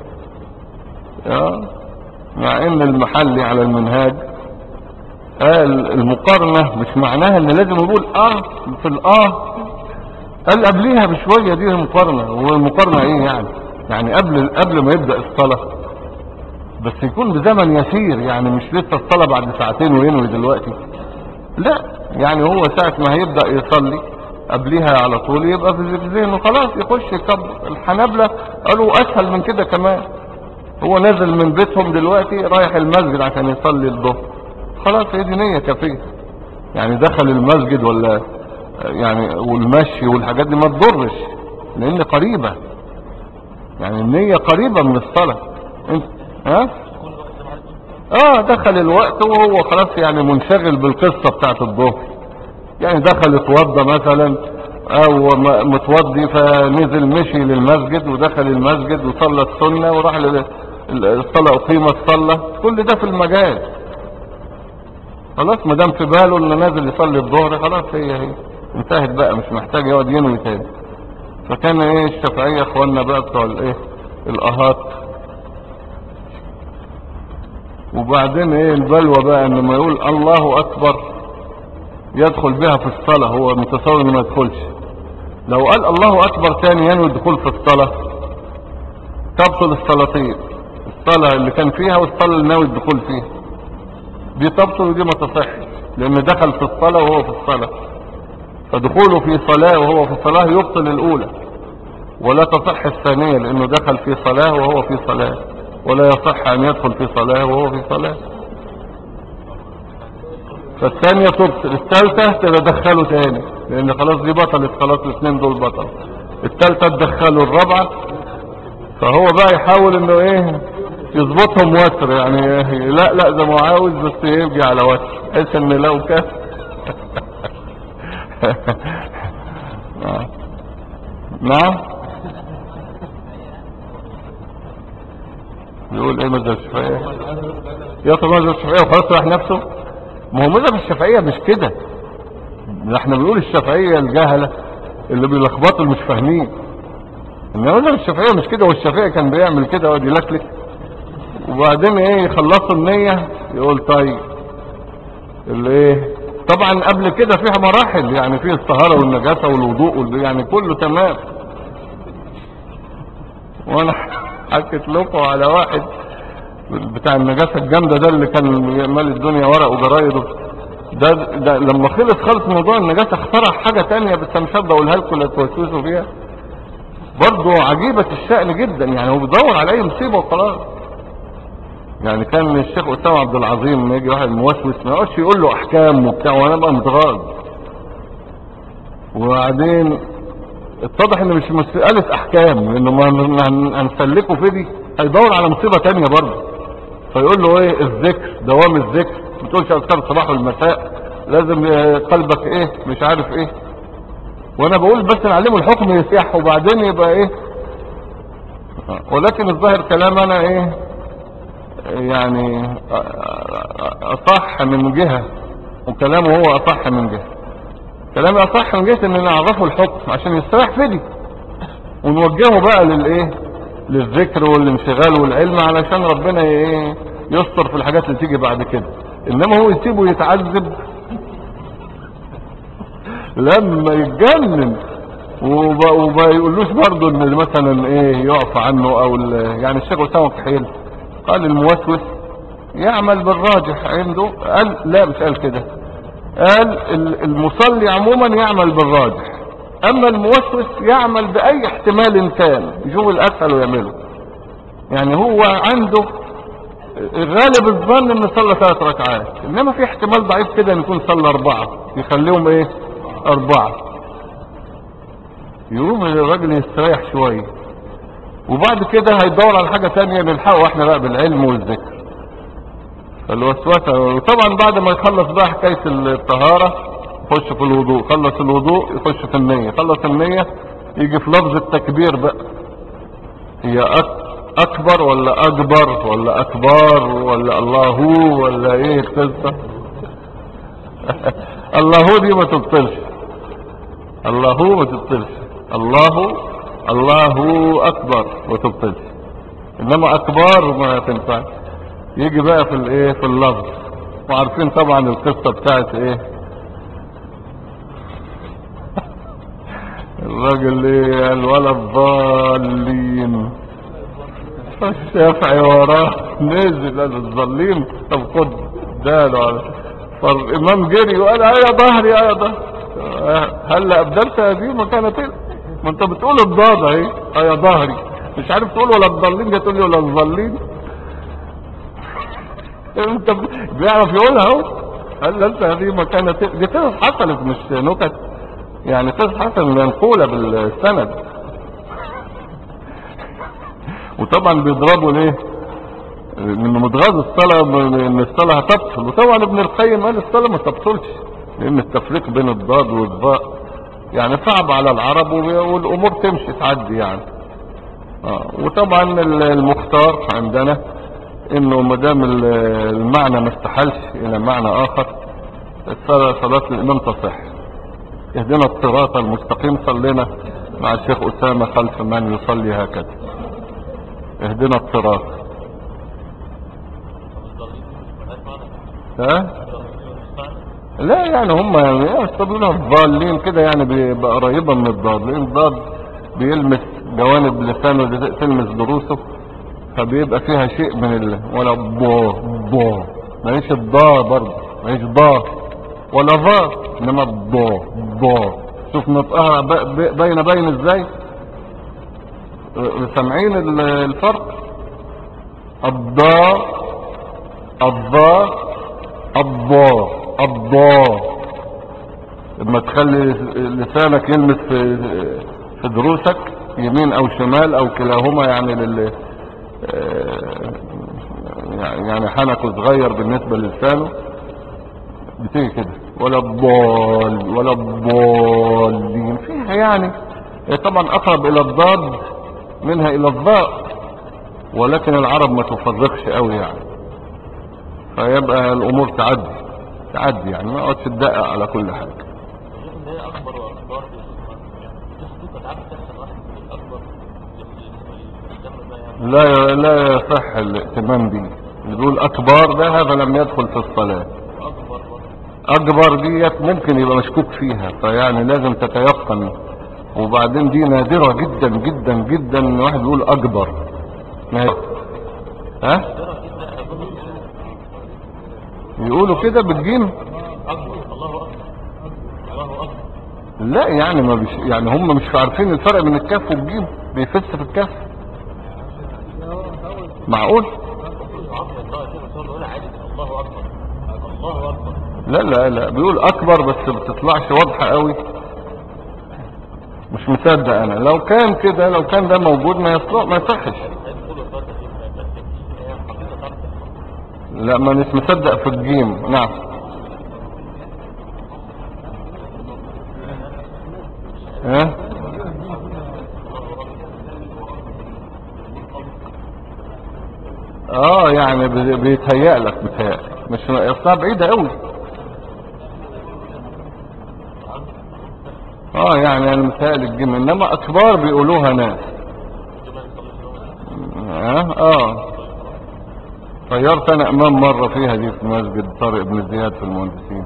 مع ان المحلي على المنهاج قال المقارنة مش معناها ان لازم يقول في قال قبليها بشوية دي المقارنة. والمقارنة ايه يعني قبل ما يبدأ الصلاة، بس يكون بزمن يسير، يعني مش لسه الصلاة بعد ساعتين وينوي دلوقتي، لا، يعني هو ساعة ما هيبدأ يصلي قبليها على طول يبقى في ذهنه خلاص يخش يكبر. الحنابلة قالوا اسهل من كده كمان، هو نازل من بيتهم دلوقتي رايح المسجد عشان يصلي الظهر، خلاص هي دي نية كافية، يعني دخل المسجد ولا يعني والمشي والحاجات دي ما تضرش، لان قريبة، يعني النية قريبة من الصلاة. انت دخل الوقت وهو خلاص يعني منشغل بالقصة بتاعت الظهر، يعني دخل اتوضى مثلا او متوضي فنزل مشي للمسجد ودخل المسجد وصلى السنة وراح الصلاة اقيمت صلى، كل ده في المجال، خلاص ما دام في باله انه نازل يصلي الظهر خلاص هي انتهت بقى، مش محتاج يقعد ينوي تاني. فكان الشافعية اخواننا بقى بتوع الاهات. وبعدين البلوى بقى ان ما يقول الله اكبر يدخل بها في الصلاة، هو متصور انه ما يدخلش. لو قال الله اكبر تاني ينوي الدخول في الصلاة تبطل الصلاتين، الصلاة اللي كان فيها والصلاة اللي ناوي الدخول فيها، دي تبطل ودي ما تصحش، لان دخل في الصلاة وهو في الصلاة. فدخوله في صلاة وهو في صلاة يبطل الأولى، ولا تصح الثانية لأنه دخل في صلاة وهو في صلاة، ولا يصح أن يدخل في صلاة وهو في صلاة. فالثانية تبطل، الثالثة تدخله تاني لأن خلاص دي بطلت، خلاص الاثنين دول بطل، الثالثة تدخله، الرابعة. فهو بقى يحاول انه ايه يظبطهم وتر، يعني لا لا زي ما عاوز بس يجي على وتر بحيث ان لو كان نعم. يقول ايه مذهب الشافعية؟ يطلب مذهب الشافعية وخلاص راح نفسه. ما هو مذهب الشافعية مش كده، احنا بنقول الشافعية الجهلة اللي بيلخبطوا اللي مش فاهمين، انما مذهب الشافعية مش كده. والشافعي كان بيعمل كده ويقعد يلكلك وبعدين ايه يخلصوا النية يقول طيب اللي ايه. طبعا قبل كده فيها مراحل، يعني فيه الطهارة والنجاسة والوضوء يعني كله تمام. وانا حكيت لكم على واحد بتاع النجاسة الجامدة ده اللي كان مال الدنيا ورق وجرايد ده لما خلص موضوع النجاسة اخترع حاجة تانية بس مش هبدأ اقولها لكم لا توسوسوا فيها. برضه عجيبة الشأن جدا، يعني هو بيدور على اي مصيبة وخلاص. يعني كان الشيخ أسامة عبد العظيم لما يجي واحد موسوس ما يقعدش يقول له احكام وبتاع وانا بقى متغاظ. وبعدين اتضح ان مش مسألة احكام، لانه ما هنسلكه في دي هيدور على مصيبة تانية برضه. فيقول له ايه الذكر، دوام الذكر، ما تقولش اذكار الصباح والمساء، لازم قلبك ايه مش عارف ايه. وانا بقول بس نعلمه الحكم يسيح وبعدين يبقى ايه. ولكن الظاهر كلام انا ايه يعني اصح من جهة، وكلامه هو اصح من جهة. كلامي اصح من جهة ان نعرفه الحكم عشان يستريح في دي، ونوجهه بقى للايه للذكر والانشغال والعلم علشان ربنا ايه يستر في الحاجات اللي تيجي بعد كده. انما هو يسيبه يتعذب لما يتجنن وما يقولوش برضه ان مثلا ايه يعفى عنه او يعني الشيخ أسامة كحيل قال الموسوس يعمل بالراجح عنده، قال لا مش قال كده، قال المصلي عموما يعمل بالراجح، اما الموسوس يعمل باي احتمال كان يشوف الاسهل ويعمله. يعني هو عنده غالب الظن ان صلى 3 ركعات، انما في احتمال ضعيف كده ان يكون صلى 4 يخليهم ايه 4، يقوم الراجل يستريح شوية وبعد كده هيدور على حاجة تانية نلحقه احنا بقى بالعلم والذكر. فالوسوسة، وطبعا بعد ما يخلص بقى حكاية الطهارة يخش في الوضوء، خلص الوضوء يخش في النية، خلص النية يجي في لفظ التكبير بقى، هي اكبر ولا اكبر ولا اكبر ولا الله ولا ايه القصة. الله دي ما تبطلش، الله ما تبطلش، الله اكبر ما تبطلش، انما اكبر ما تنفع. يجي بقى في الايه في اللفظ، وعارفين طبعا القصة بتاعت ايه الراجل ايه قال ولا الضالين الشافعي وراه نزل قال الظالين طب خد داله. فالامام جري وقال يا ظهري يا ظهري، هلا ابدلت هذه مكانت ايه، ما انت بتقول الضاد اهي يا ظهري مش عارف تقول ولا الضالين، جاي تقول لي ولا الظالين. انت بيعرف يقولها اهو. هل انت هذه مكانت دي قصص حصلت مش نكت، يعني قصص حصلت منقولة بالسند. وطبعا بيضربوا ليه من متغاظ الصلاة ان الصلاة هتبطل، وطبعا ابن القيم قال الصلاة ما تبطلش لان التفريق بين الضاد والضاء يعني صعب على العرب والامور تمشي تعدي يعني. وطبعا المختار عندنا انه مدام المعنى ما استحلش الى معنى اخر صلاة الامام تصح. اهدنا الصراط المستقيم صلينا مع الشيخ اسامة خلف من يصلي هكذا، اهدنا الصراط. ها لا يعني هم يستطيعون الضالين كده يعني بيبقى قريبا من الضاد، لان الضاد بيلمس جوانب لسانه تلمس دروسه، فبيبقى فيها شيء من ولا بو ماليش الضاء برضه ماليش ضاء ولا ظا، انما الضا. شوف نطقها بين ازاي. سامعين الفرق؟ الضاء، الضاء، الضاء. لما تخلي لسانك يلمس في دروسك يمين او شمال او كلاهما، يعني يعني حنكه صغير بالنسبة للسانه بتيجي كده، ولا الضال ولا الضالين فيها يعني. هي طبعا اقرب الى الضاد منها الى الضاء، ولكن العرب ما تفرقش قوي يعني، فيبقى الامور تعدي يعني، ما اقعدش تدقق على كل حاجة. شوف ان هي اكبر واكبر دي حقيقة تعب تحصل واحد من اكبر الجمع ده يعني. لا يصح الاهتمام بيه. اللي بيقول اكبر ده هذا لم يدخل في الصلاة. اكبر برضه. اكبر ديت ممكن يبقى مشكوك فيها، فيعني لازم تتيقن. وبعدين دي نادرة جدا جدا جدا ان واحد يقول اكبر. ها نادرة جدا اظن. يقولوا كده بالجيم. اكبر، الله اكبر، الله اكبر. لا يعني ما بيش يعني هم مش عارفين الفرق بين الكاف والجيم، بيفس في الكاف. معقول؟ عظم الله كده بس هو بيقولها عادي كده، الله اكبر، الله اكبر. لا بيقول اكبر بس ما بتطلعش واضحة قوي. مش مصدق انا. لو كان كده، لو كان ده موجود ما يصحش. هيدخلوا فترة دي بس هي حقيقة تعب تحصل. لا ما مش مصدق في الجيم. نعم. ها يعني بيتهيأ لك مش اصلا بعيدة قوي. يعني انا متهيألي الجيم، انما اكبار بيقولوها ناس. طيرت انا امام مرة فيها دي في مسجد طارق بن زياد في المهندسين،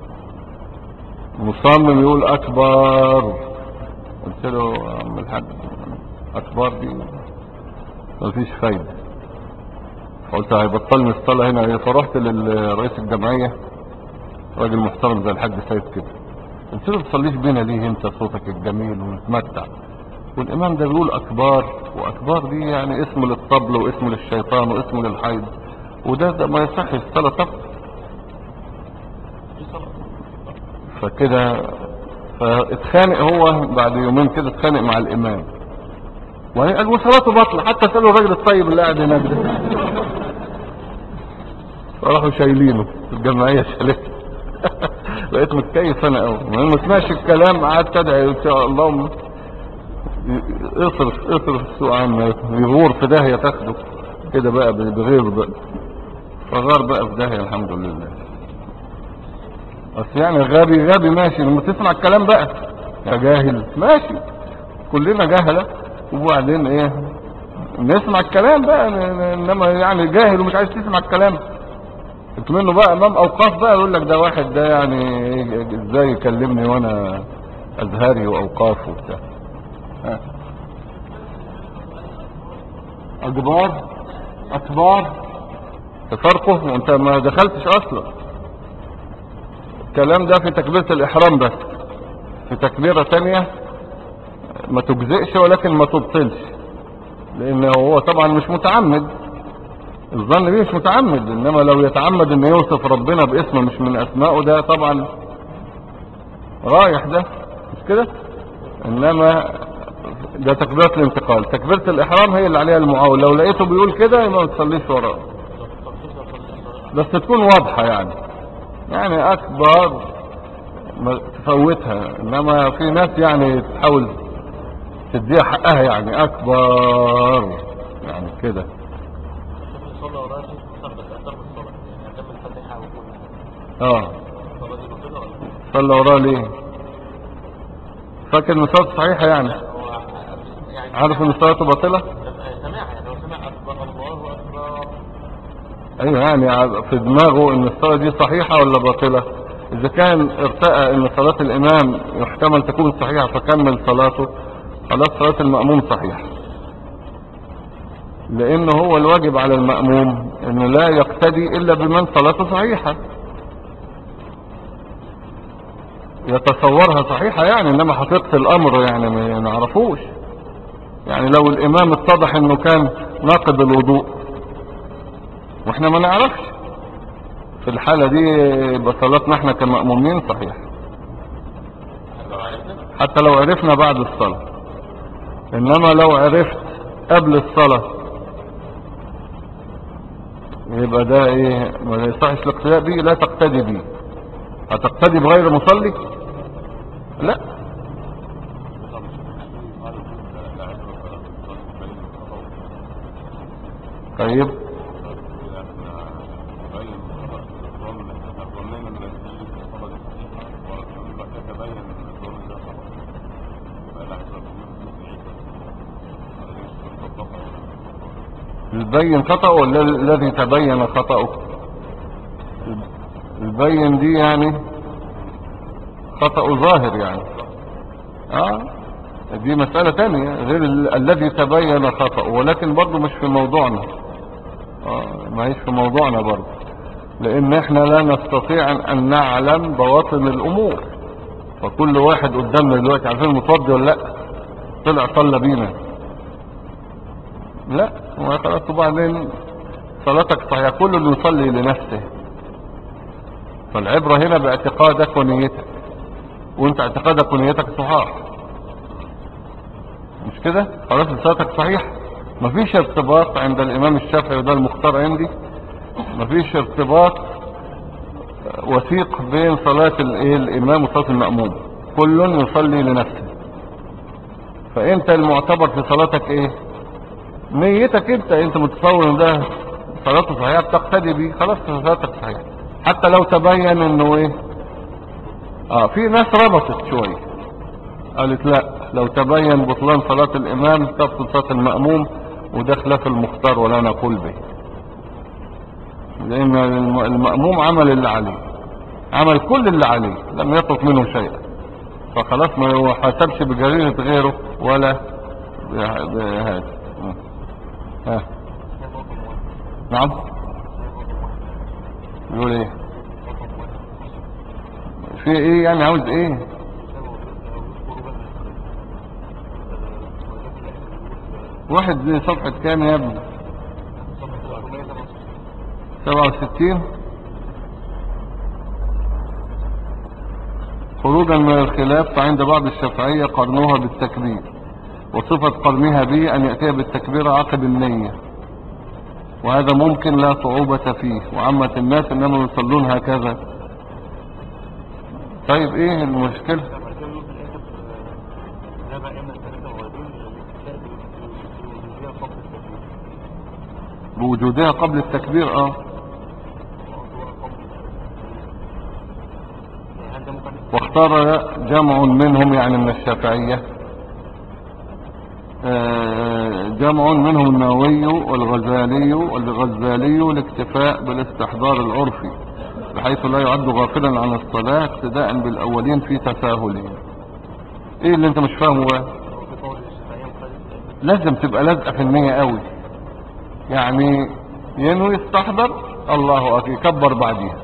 مصمم يقول اكبر. قلت له يا عم الحاج اكبر دي مفيش فايدة. قلت هيبطلني الصلاة هنا. فرحت للرئيس الجمعية، راجل محترم زي الحاج سيد كده، قلت له تصليش بينا ليه انت صوتك الجميل ونتمتع، والامام ده بيقول اكبار، واكبار دي يعني اسم للطبل واسم للشيطان واسم للحيض، وده ما يصحش الصلاة. طب فكده فاتخانق هو بعد يومين كده، اتخانق مع الامام وقال وصلاته باطلة. حتى سألوا الراجل الطيب اللي قاعد هناك ده، فراحوا شايلينه في الجمعية شالته. بقيت متكيف انا قوي، ما سمعش الكلام. قعدت ادعي ان شاء الله اصرف السوء عنه، يغور في داهية تاخده كده بقى بغير بقى. فغار بقى في داهية الحمد لله. بس يعني غبي ماشي لما تسمع الكلام بقى. يا جاهل ماشي، كلنا جهلة، وبعدين ايه نسمع الكلام بقى. انما يعني جاهل ومش عايز تسمع الكلام، انت منه بقى امام اوقاف بقى يقول لك ده واحد ده يعني ازاي يكلمني وانا ازهري واوقاف وبتاع. اكبار تفرقه وانت ما دخلتش اصلا. الكلام ده في تكبيرة الاحرام بس. في تكبيرة تانية ما تجزئش ولكن ما تبطلش، لانه هو طبعا مش متعمد. الظن بيه مش متعمد، انما لو يتعمد ان يوصف ربنا باسم مش من اسمائه ده طبعا رايح ده، مش كده. انما ده تكبيرة الانتقال. تكبيرة الاحرام هي اللي عليها المعول، لو لقيته بيقول كده يبقى ما تصليش وراه، بس تكون واضحة يعني اكبر ما تفوتها. انما في ناس يعني تحاول تديها حقها، يعني اكبر يعني كده. صلى وراء شيء مصاب بس أثر بالصلاة يعني أتم الفتحة وكل الصلاة دي بطلة ولا صلى وراه ليه؟ فاكر ان صلاته صحيحة يعني؟ هو يعني عارف ان صلاته باطلة؟ سماع يعني هو سمع أكبر الله أكبر. ايوه يعني في دماغه ان الصلاة دي صحيحة ولا باطلة. اذا كان ارتأى ان صلاة الامام يحتمل تكون صحيحة فكمل صلاته، خلاص صلاة المأموم صحيحة، لانه هو الواجب على المأموم انه لا يقتدي الا بمن صلاته صحيحة. يتصورها صحيحة يعني، انما حقيقة الامر يعني ما نعرفوش. يعني لو الامام اتضح انه كان ناقض الوضوء واحنا ما نعرفش، في الحالة دي يبقى صلاتنا احنا كمأمومين صحيح، لو عرفنا حتى لو عرفنا بعد الصلاة. انما لو عرفت قبل الصلاة يبقى ده ايه، ما يصحش الاقتداء به، لا تقتدي به. هتقتدي بغير مصلي؟ لا. طيب البين خطأ ولا الذي تبين خطأه؟ البين دي يعني خطأ ظاهر يعني، دي مسألة تانية غير الذي تبين خطأه، ولكن برضو مش في موضوعنا. ما هيش في موضوعنا برضو، لان احنا لا نستطيع ان نعلم بواطن الامور. فكل واحد قدامنا دلوقتي عارفين متوضي ولا لا، طلع صلى بينا، لا ما خلاص. وبعدين صلاتك صحيحة، كل اللي يصلي لنفسه. فالعبرة هنا باعتقادك ونيتك، وانت اعتقادك ونيتك صحاح، مش كده؟ خلاص صلاتك صحيح. مفيش ارتباط عند الامام الشافعي، وده المختار عندي، مفيش ارتباط وثيق بين صلاة الامام وصلاة المأموم، كل يصلي لنفسه. فانت المعتبر في صلاتك ايه؟ نيتك انت متصور ان ده صلاته صحيحة بتقتدي بيه، خلاص صلاتك صحيحة. حتى لو تبين انه ايه، في ناس ربطت شوية قالت لا، لو تبين بطلان صلاة الامام تبطل صلاة المأموم، وده خلاف المختار ولا نقول به، لان المأموم عمل اللي عليه، عمل كل اللي عليه، لم يترك منه شيء، فخلاص ما يحاسبش بجريمة غيره ولا بهذا. ها نعم، يقول ايه؟ في ايه يعني؟ عاوز ايه؟ واحد زي صفحة كام يا ابني؟ 67. خروجا من الخلاف، فعند بعض الشافعية قرنوها بالتكبير، وصفة قرنها به أن يأتي بالتكبير عقب النية، وهذا ممكن لا صعوبة فيه، وعامة الناس إنما يصلون هكذا. طيب إيه المشكلة؟ بوجودها قبل التكبير. واختار جمع منهم يعني من الشافعية، جمع منهم النووي والغزالي الاكتفاء بالاستحضار العرفي، بحيث لا يعد غافلا عن الصلاة اقتداء بالأولين في تساهلهم. ايه اللي انت مش فاهمه بقى؟ لازم تبقى لازقة في النية قوي، يعني ينوي يستحضر الله اكبر يكبر بعديها،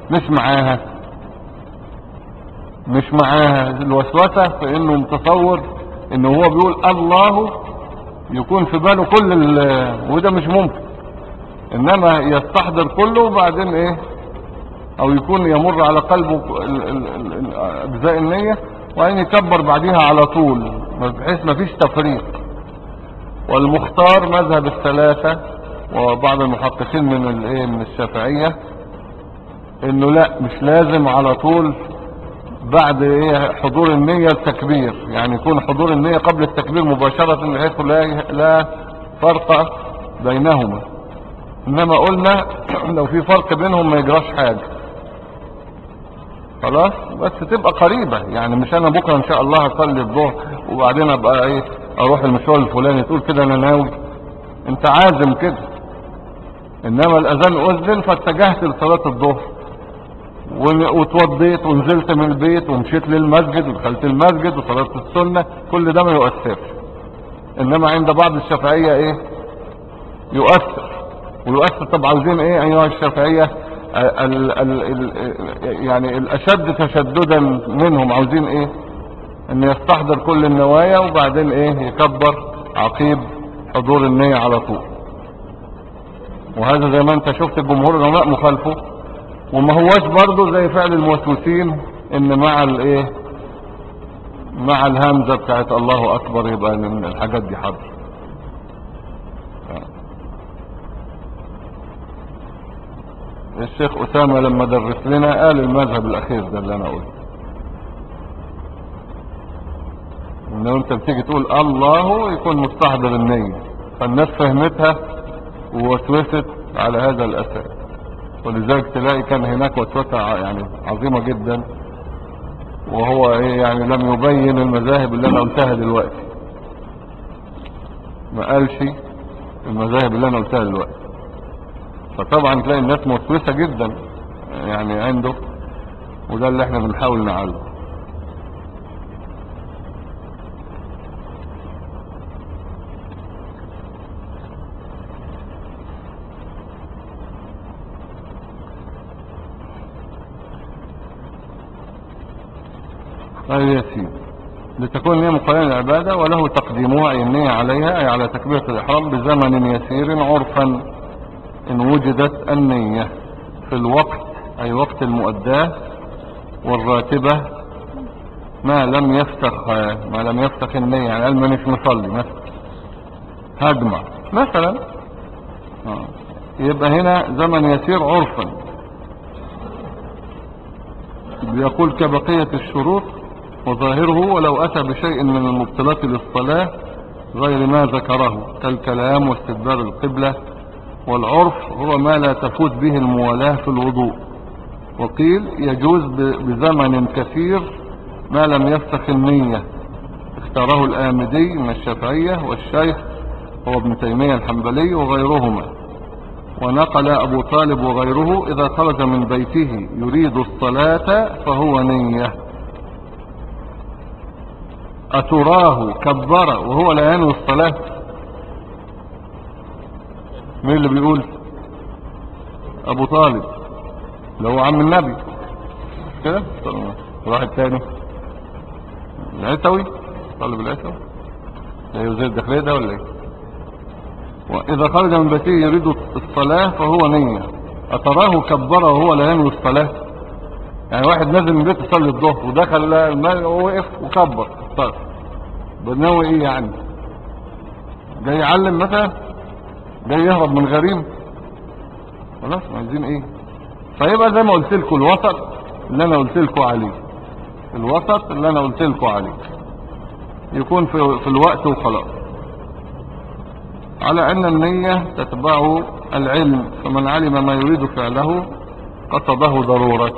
مش معاها الوسوسة في انه متصور انه هو بيقول الله يكون في باله وده مش ممكن، انما يستحضر كله وبعدين ايه، او يكون يمر على قلبه اجزاء النية وبعدين يكبر بعديها على طول، بحيث ما فيش تفريق. والمختار مذهب الثلاثة وبعض المحققين من الشافعية انه لا، مش لازم على طول بعد حضور النية التكبير، يعني يكون حضور النية قبل التكبير مباشرة، بحيث لا فرق بينهما. انما قلنا لو في فرق بينهم ما يجراش حاجة، خلاص بس تبقى قريبة. يعني مش انا بكرة ان شاء الله هصلي الظهر وبعدين ابقى اروح المشوار الفلاني تقول كده انا ناوي، انت عازم كده. انما الاذان اذن فاتجهت لصلاة الظهر واتوضيت ونزلت من البيت ومشيت للمسجد ودخلت المسجد وصلاه السنة، كل ده ما يؤثرش. انما عند بعض الشافعية يؤثر ويؤثر. طب عاوزين ايه ايها الشافعية؟ يعني الاشد تشددا منهم عاوزين ايه؟ ان يستحضر كل النوايا وبعدين ايه يكبر عقيب حضور النية على طول. وهذا زي ما انت شفت الجمهور العلماء مخالفه، وما هواش برضه زي فعل الموسوسين ان مع الايه، مع الهمزة بتاعت الله اكبر يبقى الحاجات دي حاضر. الشيخ اسامة لما درس لنا قال المذهب الاخير ده اللي انا قلته، انه انت بتيجي تقول الله يكون مستحضر النية، فالناس فهمتها ووسوست على هذا الاساس، ولذلك تلاقي كان هناك وسوسة يعني عظيمة جدا، وهو ايه يعني لم يبين المذاهب اللي انا قلتها دلوقتي، ما قالش المذاهب اللي انا قلتها دلوقتي. فطبعا تلاقي الناس موسوسة جدا يعني عنده، وده اللي احنا بنحاول نعالجه. طيب يا سيدي، لتكون النية مقيدة العبادة وله تقديمها أي النية عليها أي على تكبيرة الإحرام بزمن يسير عرفا إن وجدت النية في الوقت أي وقت المؤداة والراتبة ما لم يفتخ النية، يعني قال ما مش مصلي مثلا هجمع مثلا يبقى هنا زمن يسير عرفا، بيقول كبقية الشروط وظاهره ولو أتى بشيء من المبطلات للصلاة غير ما ذكره كالكلام واستدبار القبلة. والعرف هو ما لا تفوت به الموالاة في الوضوء. وقيل يجوز بزمن كثير ما لم يفتخ النية، اختاره الآمدي من الشافعية والشيخ هو ابن تيمية الحنبلي وغيرهما. ونقل أبو طالب وغيره إذا خرج من بيته يريد الصلاة فهو نية. أتراه كبر وهو لا ينوي الصلاة؟ مين اللي بيقول؟ أبو طالب اللي هو عم النبي كده. واحد تاني العتوي، طالب العتوي لا يوزير الداخلية ده ولا ايه؟ وإذا خرج من بيته يريد الصلاة فهو نية. أتراه كبر وهو لا ينوي الصلاة؟ يعني واحد نازل من بيته يصلي الظهر ودخل الماء ووقف وكبر طيب بناوي ايه يعني؟ جاي يعلم مثلا؟ جاي يهرب من غريم؟ خلاص عايزين ايه؟ فيبقى زي ما قلت لكم الوسط اللي انا قلت لكم عليه، الوسط اللي انا قلت لكم عليه يكون في الوقت وخلاص، على ان النية تتبع العلم، فمن علم ما يريد فعله قصده ضرورة.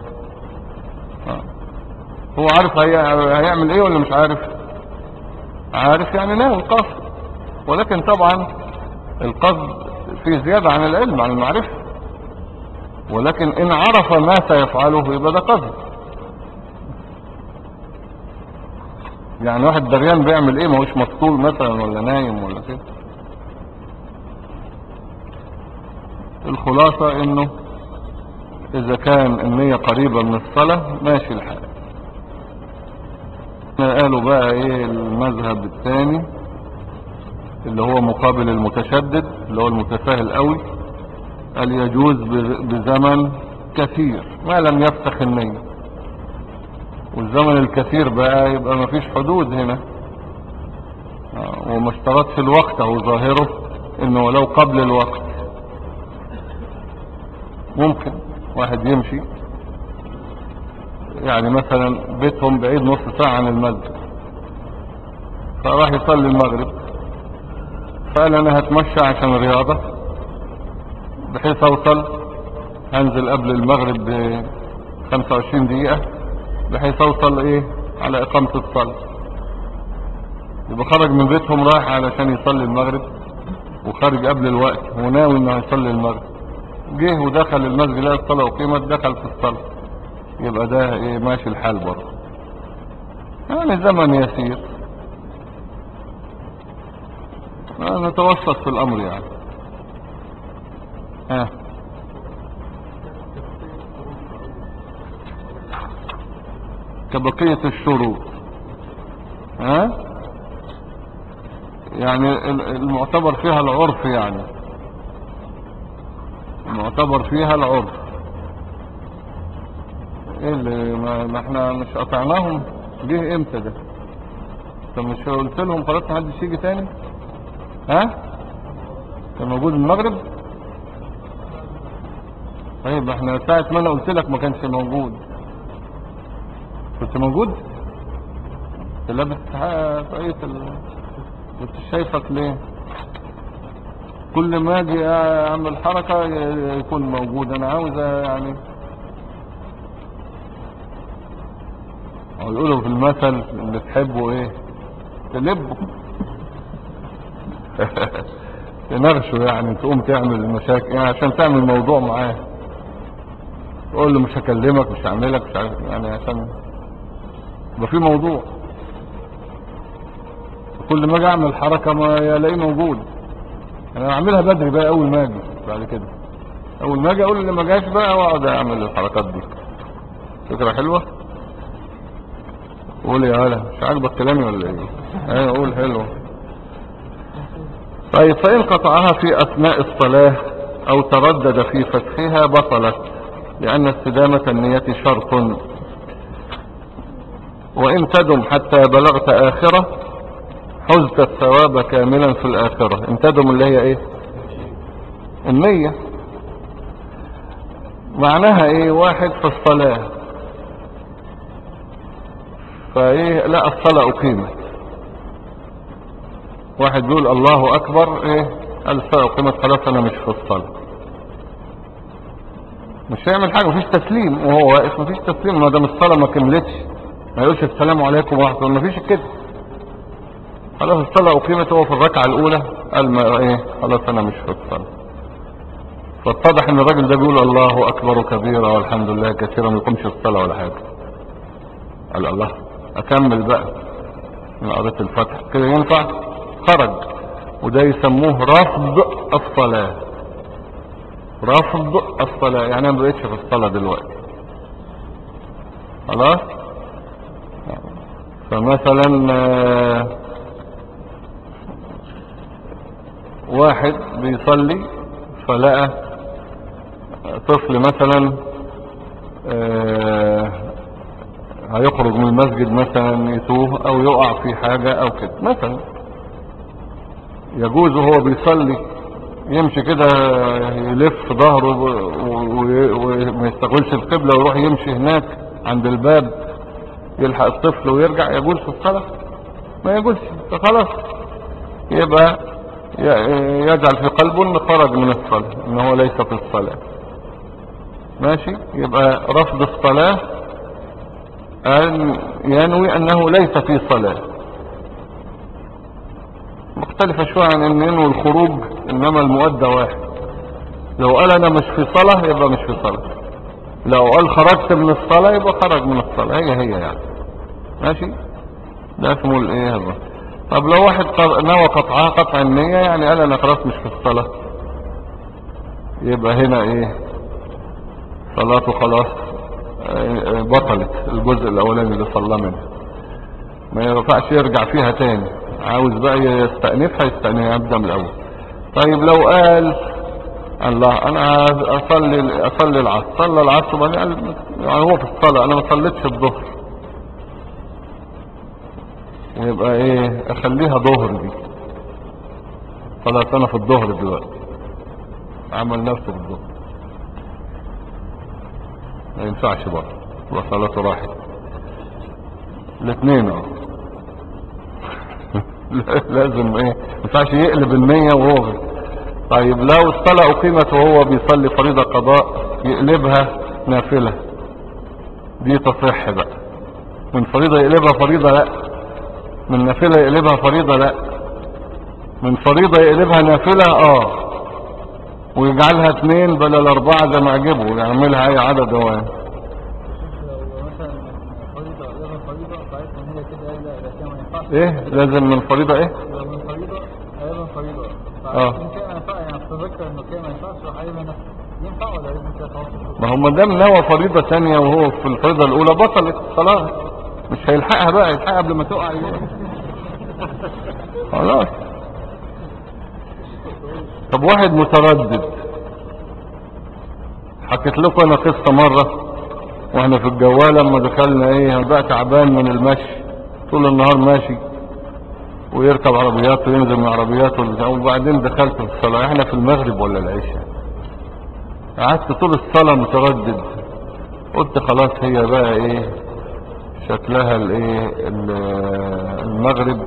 هو عارف هيعمل ايه ولا مش عارف؟ عارف يعني ناوي قصد، ولكن طبعا القصد فيه زيادة عن العلم عن المعرفة، ولكن ان عرف ما سيفعله يبقى ده قصد. يعني واحد دريان بيعمل ايه، ما هوش مسطول مثلا ولا نايم ولا كده. الخلاصة انه اذا كان النية قريبة من الصلاة ماشي الحال. قالوا بقى ايه المذهب الثاني اللي هو مقابل المتشدد اللي هو المتساهل قوي، قال يجوز بزمن كثير ما لم يفتخ النية. والزمن الكثير بقى يبقى ما فيش حدود هنا، وما اشترطش الوقت، او ظاهره انه لو قبل الوقت ممكن واحد يمشي، يعني مثلا بيتهم بعيد نص ساعة عن المسجد فراح يصلي المغرب، فقال انا هتمشى عشان رياضة بحيث اوصل، هنزل قبل المغرب ب25 دقيقة بحيث اوصل ايه على اقامة الصلاة. يبقى خرج من بيتهم رايح علشان يصلي المغرب، وخرج قبل الوقت وناوي انه يصلي المغرب، جه ودخل المسجد لقى الصلاة وقيمت دخل في الصلاة، يبقى ده ايه ماشي الحال برضه، يعني زمن يسير نتوسط في الامر يعني. كبقية الشروط. ها يعني المعتبر فيها العرف، يعني المعتبر فيها العرف. ايه اللي ما احنا مش قطعناهم؟ جه امتى ده؟ طب مش قلت لهم خلاص محدش يجي تاني؟ ها كان موجود المغرب؟ طيب احنا ساعة ما انا قلت لك ما كانش موجود. كنت موجود؟ كنت لابس طاقية كنت شايفك ليه؟ كل ما اجي اعمل حركة يكون موجود. انا عاوز يعني يقولوا في المثل اللي تحبه ايه تلبه تنغشه، يعني تقوم تعمل المشاكل يعني عشان تعمل موضوع معاه. تقول له مش هكلمك مش هعملك مش عارف، يعني عشان يبقى في موضوع. كل ما اجي اعمل حركة ما يلاقيه موجود. انا اعملها بدري بقى اول ما اجي، بعد كده اول ما اجي اقول اللي ما جاش بقى واقعد اعمل الحركات دي. فكرة حلوة. قول يا هلا، مش عاجبك كلامي ولا ايه؟ ايه قول حلوة. طيب فإن قطعها في أثناء الصلاة أو تردد في فتحها بطلت، لأن استدامة النية شرط. وإن تدم حتى بلغت آخرة حزت الثواب كاملا في الآخرة. إن تدم اللي هي إيه؟ النية. معناها إيه؟ واحد في الصلاة فإيه لا الصلاة أقيمت، واحد بيقول الله أكبر إيه الصلاة أقيمت، خلاص أنا مش في الصلاة، مش هيعمل حاجة، مفيش تسليم وهو واقف، مفيش تسليم ما دام الصلاة ما كملتش، ما يقولش السلام عليكم ورحمة الله، مفيش كده. خلاص الصلاة أقيمت، هو في الركعة الأولى قال ما إيه خلاص أنا مش في الصلاة. فاتضح إن الراجل ده بيقول الله أكبر كبيرا والحمد لله كثيرا، ما يقومش الصلاة ولا حاجة. قال الله أكمل بقى، أنا قريت الفتح كده ينفع؟ خرج. وده يسموه رفض الصلاة. رفض الصلاة يعني أنا ما بقتش في الصلاة دلوقتي خلاص. فمثلا واحد بيصلي فلقى طفل مثلا هيخرج من المسجد مثلا يتوه او يقع في حاجة او كده مثلا، يجوز وهو بيصلي يمشي كده يلف ظهره وما يستقبلش القبلة ويروح يمشي هناك عند الباب يلحق الطفل ويرجع؟ يجوز في الصلاة؟ ما يجوز. فخلاص يبقى يجعل في قلبه انه خرج من الصلاة، ان هو ليس في الصلاة. ماشي. يبقى رفض الصلاة ان ينوي انه ليس في صلاة، مختلفة شوية عن ان ينوي الخروج، انما المؤدى واحد. لو قال انا مش في صلاة يبقى مش في صلاة، لو قال خرجت من الصلاة يبقى خرج من الصلاة، هي يعني. ماشي. ده اسمه الايه هذا. طب لو واحد نوى قطع النية، يعني قال انا خلاص مش في الصلاة، يبقى هنا ايه صلاته خلاص بطلت الجزء الاولاني اللي صلى منه، ما ينفعش يرجع فيها تاني. عاوز بقى يستأنفها يبدأ من الاول. طيب لو قال الله انا اصلي العصر، صلى العصر وبعدين قال يعني هو في الصلاة انا ما صليتش الظهر، يبقى ايه اخليها ظهر دي، خلاص انا في الظهر دلوقتي، عمل نفسه في الظهر، ما ينفعش برضه وصلاته راحت الاثنين لازم ايه ما ينفعش يقلب النية وهو. طيب لو الصلاة اقيمت وهو بيصلي فريضة قضاء يقلبها نافلة، دي تصح بقى. من فريضة يقلبها فريضة لا، من نافلة يقلبها فريضة لا، من فريضة يقلبها نافلة ويجعلها 2 بدل 4 زي ما عجبه، يعملها اي عدد هو يعني. ايه لازم من فريضة ايه؟ من فريضة أيضا فريضة اه يعني تذكر إنه كان ما ينفعش وحايبها ينفع ولا لازم كده توصل؟ ما هو ما دام نوى فريضة تانية وهو في الفريضة الأولى بطلت خلاص. مش هيلحقها بقى، يلحقها قبل ما تقع خلاص. طب واحد متردد، حكيت لكم انا قصة مرة واحنا في الجوال لما دخلنا ايه بقى تعبان من المشي طول النهار ماشي ويركب عربيات وينزل من عربيات وبعدين دخلت في الصلاة، احنا في المغرب ولا العشاء، قعدت طول الصلاة متردد، قلت خلاص هي بقى ايه شكلها الايه المغرب،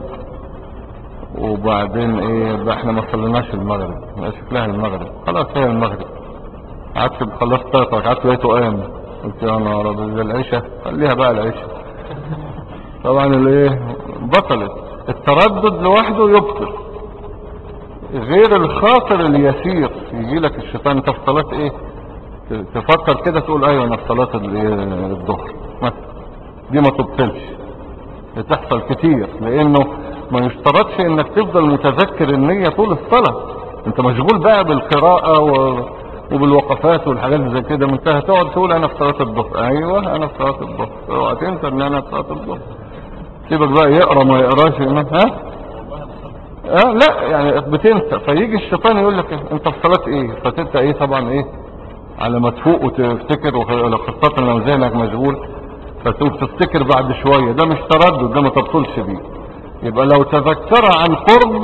وبعدين ايه بقى احنا ما صليناش المغرب، بقى شكلها المغرب، خلاص هي المغرب. قعدت خلصت 3 ركعات لقيته قام، قلت يا نهار ابيض ده العشاء، خليها بقى العشاء. طبعا الايه بطلت. التردد لوحده يبطل، غير الخاطر اليسير يجي لك الشيطان انت في صلاة ايه تفكر كده تقول ايوه انا في صلاة الظهر مثلا، دي ما تبطلش، بتحصل كتير، لانه ما يشترطش انك تفضل متذكر النية طول الصلاة، انت مشغول بقى بالقراءة وبالوقفات والحاجات زي كده، ما انت هتقعد تقول انا في صلاة الظهر، ايوه انا في صلاة الظهر، اوعى تنسى ان انا في صلاة الظهر، سيبك بقى يقرا ما يقراش ها لا يعني بتنسى، فيجي الشيطان يقول لك انت في صلاة ايه، فتبقى ايه طبعا ايه على ما تفوق وتفتكر، وخاصة لو ذهنك مشغول فتقوم تفتكر بعد شوية، ده مش تردد، ده ما تبطلش بيه. يبقى لو تذكر عن قرب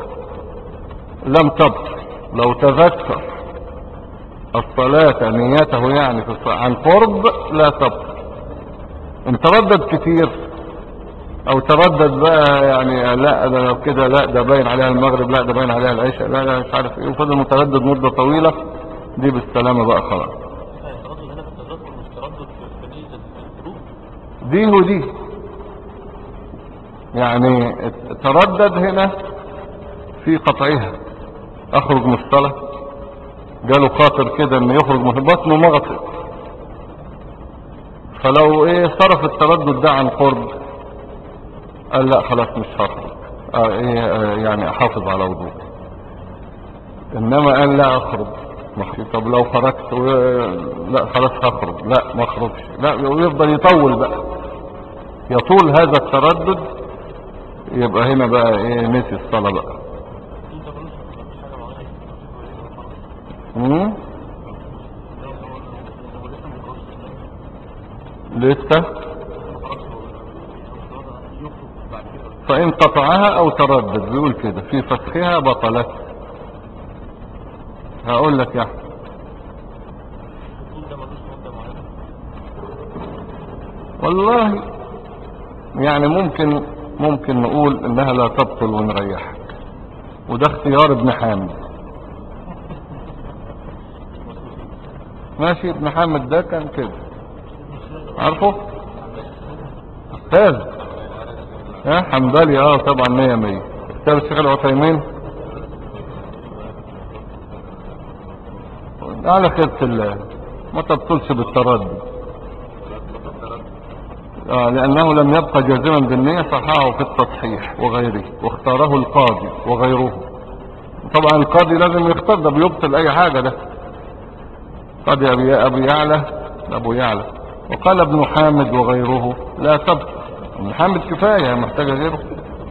لم تبطل، لو تذكر الصلاة نيته يعني في عن قرب لا تبطل. ان تردد كتير او تردد بقى يعني لا ده لو كده لا ده باين عليها المغرب، لا ده باين عليها العشاء، لا لا مش عارف ايه، وفضل متردد مدة طويلة، دي بالسلامة بقى خلاص. التردد هنا في التذكر مش تردد في نية القلوب. دي ودي يعني تردد هنا في قطعها، اخرج من الصلاة جاله خاطر كده ان يخرج من بطنه مغطي، فلو ايه صرف التردد ده عن قرب قال لا خلاص مش هخرج، يعني احافظ على وضوء، انما قال لا اخرج طب لو خرجت لا خلاص هخرج، لا ما اخرجش، لا ويفضل يطول بقى، يطول هذا التردد، يبقى هنا بقى ايه نسي الصلاة بقى. انت ملوش مفيش حاجة معينة امم هو لسه ما خرجش لسه يخرج بعد كده. فان قطعها او تردد بيقول كده في فسخها بطلت. هقول لك يا احمد الطول ده ملوش مدة معينة. والله يعني ممكن نقول انها لا تبطل ونريحك، وده اختيار ابن حامد. ماشي ابن حامد ده كان كده عارفه استاذ حنبلي طبعا 100 استاذ الشيخ العثيمين على خيرة الله ما تبطلش بالتردد، لأنه لم يبقى جازما بالنية، صححه في التصحيح وغيره، واختاره القاضي وغيره. طبعا القاضي لازم يختار، ده بيبطل أي حاجة، ده قاضي أبو يعلى. وقال ابن حامد وغيره لا تبطل، ابن حامد كفاية محتاجة غيره،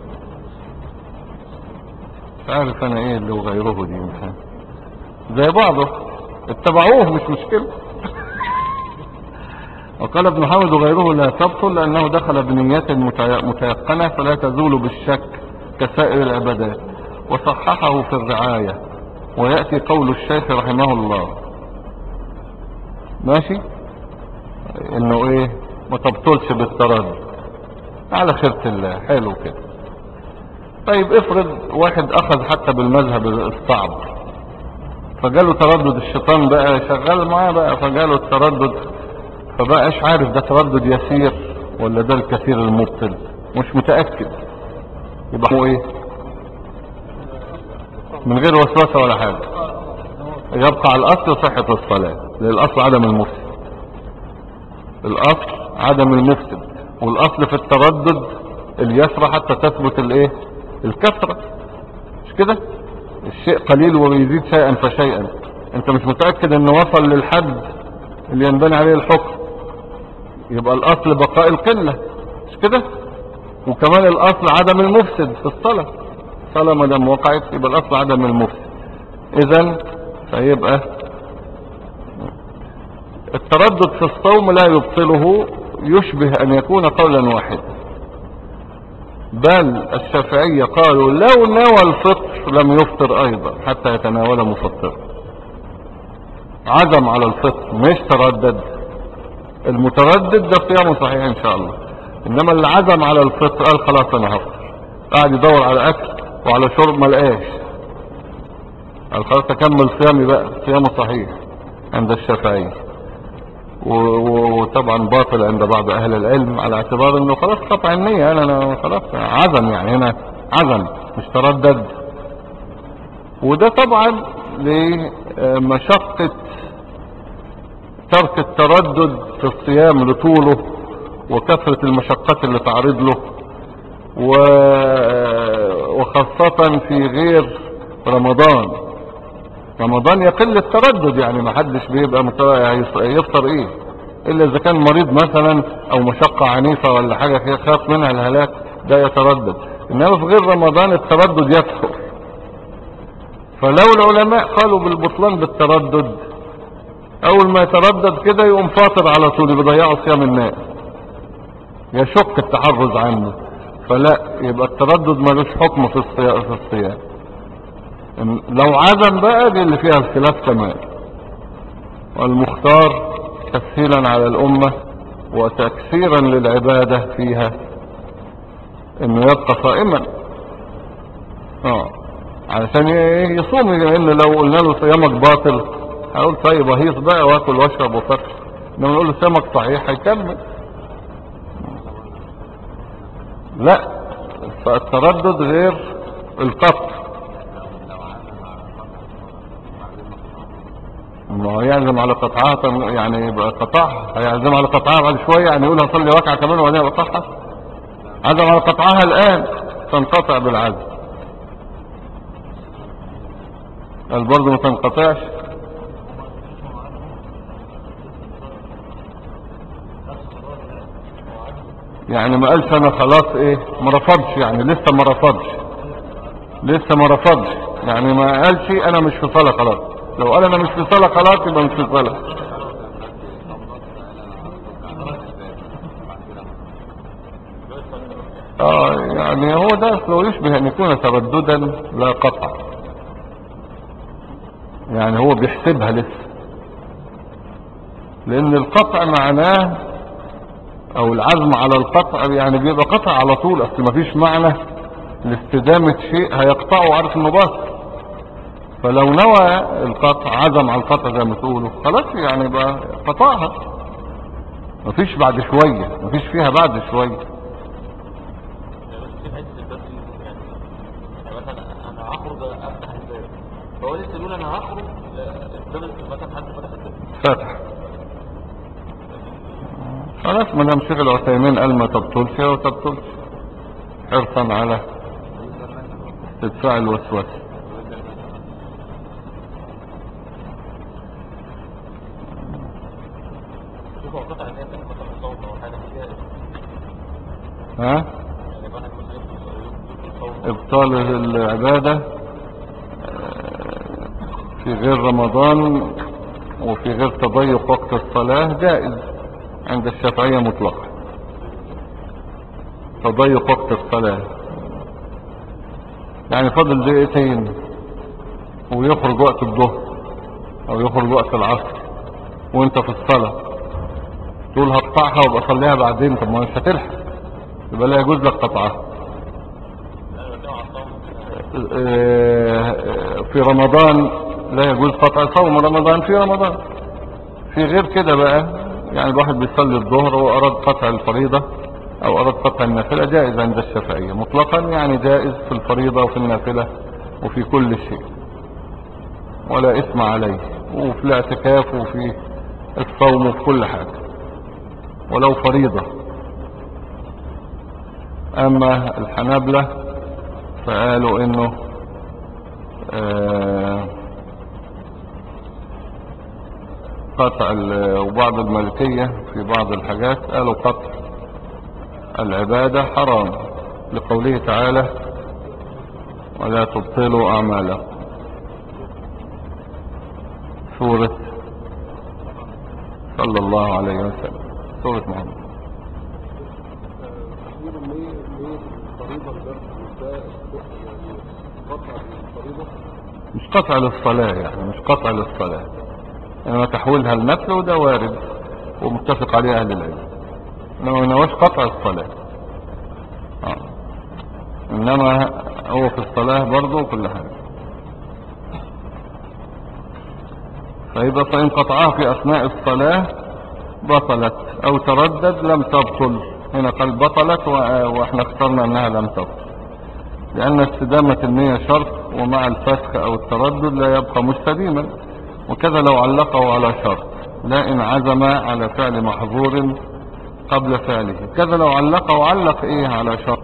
مش عارف أنا إيه اللي وغيره دي، مش عارف. زي بعضه اتبعوه مش مشكلة. وقال ابن حامد وغيره لا تبطل لأنه دخل بنيات متيقنة فلا تزول بالشك كسائر العبادات، وصححه في الرعاية، ويأتي قول الشيخ رحمه الله ماشي انه ايه ما تبطلش بالتردد على خيرة الله، حلو كده. طيب افرض واحد اخذ حتى بالمذهب الصعب فجاله تردد، الشيطان بقى شغال معاه بقى فجاله التردد، فبقاش عارف ده تردد يسير ولا ده الكثير المبطل، مش متأكد، يبقى هو ايه من غير وسوسة ولا حاجة، يبقى على الاصل صحة الصلاة، للاصل عدم المفسد، الاصل عدم المفسد، والاصل في التردد اليسرى حتى تثبت الايه الكثرة، مش كده الشيء قليل ويزيد شيئا فشيئا، انت مش متأكد انه وصل للحد اللي ينبني عليه الحكم، يبقى الاصل بقاء القلة، مش مش كده؟ وكمان الاصل عدم المفسد في الصلاة. الصلاة ما دام وقعت يبقى الاصل عدم المفسد. اذا فيبقى التردد في الصوم لا يبطله، يشبه ان يكون قولا واحدا. بل الشافعية قالوا لو نوى الفطر لم يفطر ايضا حتى يتناول مفطر. عزم على الفطر مش تردد. المتردد ده صيامه صحيح ان شاء الله، انما اللي عزم على الفطر قال خلاص انا هفطر، قاعد يدور على اكل وعلى شرب ما لقاش، قال خلاص اكمل صيامي بقى، صيامه صحيح عند الشافعية. وطبعا باطل عند بعض اهل العلم على اعتبار انه خلاص قطع النية، انا خلاص عزم، يعني هنا عزم مش تردد. وده طبعا لمشقة ترك التردد في الصيام لطوله وكثرة المشقات اللي تعرض له، وخاصة في غير رمضان. رمضان يقل التردد، يعني ما حدش بيبقى يفطر ايه الا اذا كان مريض مثلا او مشقة عنيفة ولا حاجة خاف منها الهلاك، ده يتردد. انما في غير رمضان التردد يكثر. فلو العلماء قالوا بالبطلان بالتردد، اول ما يتردد كده يقوم فاطر على طول، بيضيعوا صيام الناس، يشق التحرز عنه. فلا، يبقى التردد ملوش حكم في الصيام. لو عزم بقى دي اللي فيها الخلاف كمان. والمختار تسهيلا على الامة وتكثيرا للعبادة فيها انه يبقى صائما، علشان يصوم. لان لو قلنا له صيامك باطل هقول طيب اهيص بقى واكل واشرب وفتح، انما نقول له صيامك صحيح هيكمل. لا، فالتردد غير القطع. ما هو يعزم على قطعها، يعني يبقى قطعها، هيعزم على قطعها بعد شوية، يعني يقول هصلي ركعة كمان وبعدين اقطعها. عزم على قطعها الان تنقطع بالعزم، قال برضه ما تنقطعش. يعني ما قالش انا خلاص ايه، ما رفضش، يعني لسه ما رفضش، يعني ما قالش انا مش في صلاة خلاص. لو قال انا مش في صلاة خلاص يبقى مش في صلاة. يعني هو ده اصله يشبه ان يكون ترددا لا قطع، يعني هو بيحسبها لسه. لان القطع معناه او العزم على القطع يعني بيبقى قطع على طول، اصل مفيش معنى لاستدامة شيء هيقطعه وعارف انه باطل. فلو نوى القطع، عزم على القطع زي ما تقولوا، خلاص يعني يبقى قطعها، مفيش بعد شوية، مفيش فيها بعد شوية. في حته الباب دي يعني مثلا انا هخرج افتح الباب، فهو لسه بيقول انا هخرج، الباب مثلا حد فتح الباب فتح خلاص، ما دام شيخ العثيمين قال ما تبطلش وتبطلش، حرصا على ادفاع الوسوسه. شوفوا قطع الناس مثلا صوت او حاجه كده، ها، يعني الواحد مثلا يدخل صوت ابطال العباده في غير رمضان وفي غير تضيق وقت الصلاه جائز عند الشافعيه مطلقا. تضيق وقت الصلاه يعني فاضل دقيقتين ويخرج وقت الظهر او يخرج وقت العصر وانت في الصلاة، تقول هقطعها وابقى اصليها بعدين، طب ما مش هتلحق، يبقى لا يجوز لك قطعها. في رمضان لا يجوز قطع صوم رمضان في رمضان. في غير كده بقى، يعني الواحد بيصلي الظهر واراد قطع الفريضة او اراد قطع النافلة جائز عند الشافعية مطلقا، يعني جائز في الفريضة وفي النافلة وفي كل شيء ولا اسم عليه، وفي الاعتكاف وفي الصوم وفي كل حاجة ولو فريضة. اما الحنابلة فقالوا انه قطع، وبعض المالكية في بعض الحاجات قالوا قطع العبادة حرام، لقوله تعالى ولا تبطلوا أعمالكم. سورة صلى الله عليه وسلم، سورة محمد. مش قطع للصلاة، يعني مش قطع للصلاة، انما تحويلها النفل، وده وارد ومتفق عليه اهل العلم، انما نواش قطع الصلاة. انما هو في الصلاة برضه كل حاجة. فإذا فإن قطعها في أثناء الصلاة بطلت، أو تردد لم تبطل. هنا قال بطلت وإحنا اخترنا أنها لم تبطل، لأن استدامة النية شرط، ومع الفسخ أو التردد لا يبقى مستديما. وكذا لو علقه على شرط، لا إن عزم على فعل محظور قبل فعله. كذا لو علقه، علق إيه على شرط؟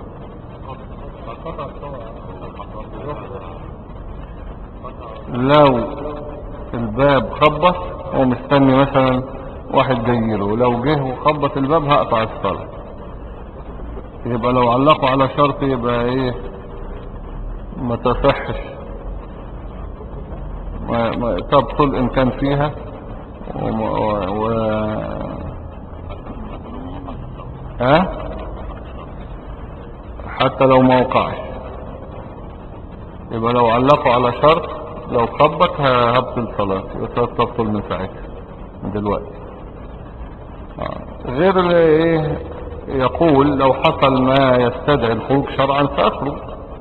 لو الباب خبط ومستني مثلا واحد جايله، لو جه وخبط الباب هقطع الصلاة. يبقى لو علقوا على شرط يبقى ايه؟ ما تصحش، ما تبطل ان كان فيها ها؟ حتى لو ما وقعش. يبقى لو علقوا على شرط، لو خبط هبطل صلاتي، تبطل من ساعتها، من دلوقتي. غير ايه؟ يقول لو حصل ما يستدعي الخروج شرعا فاخرج.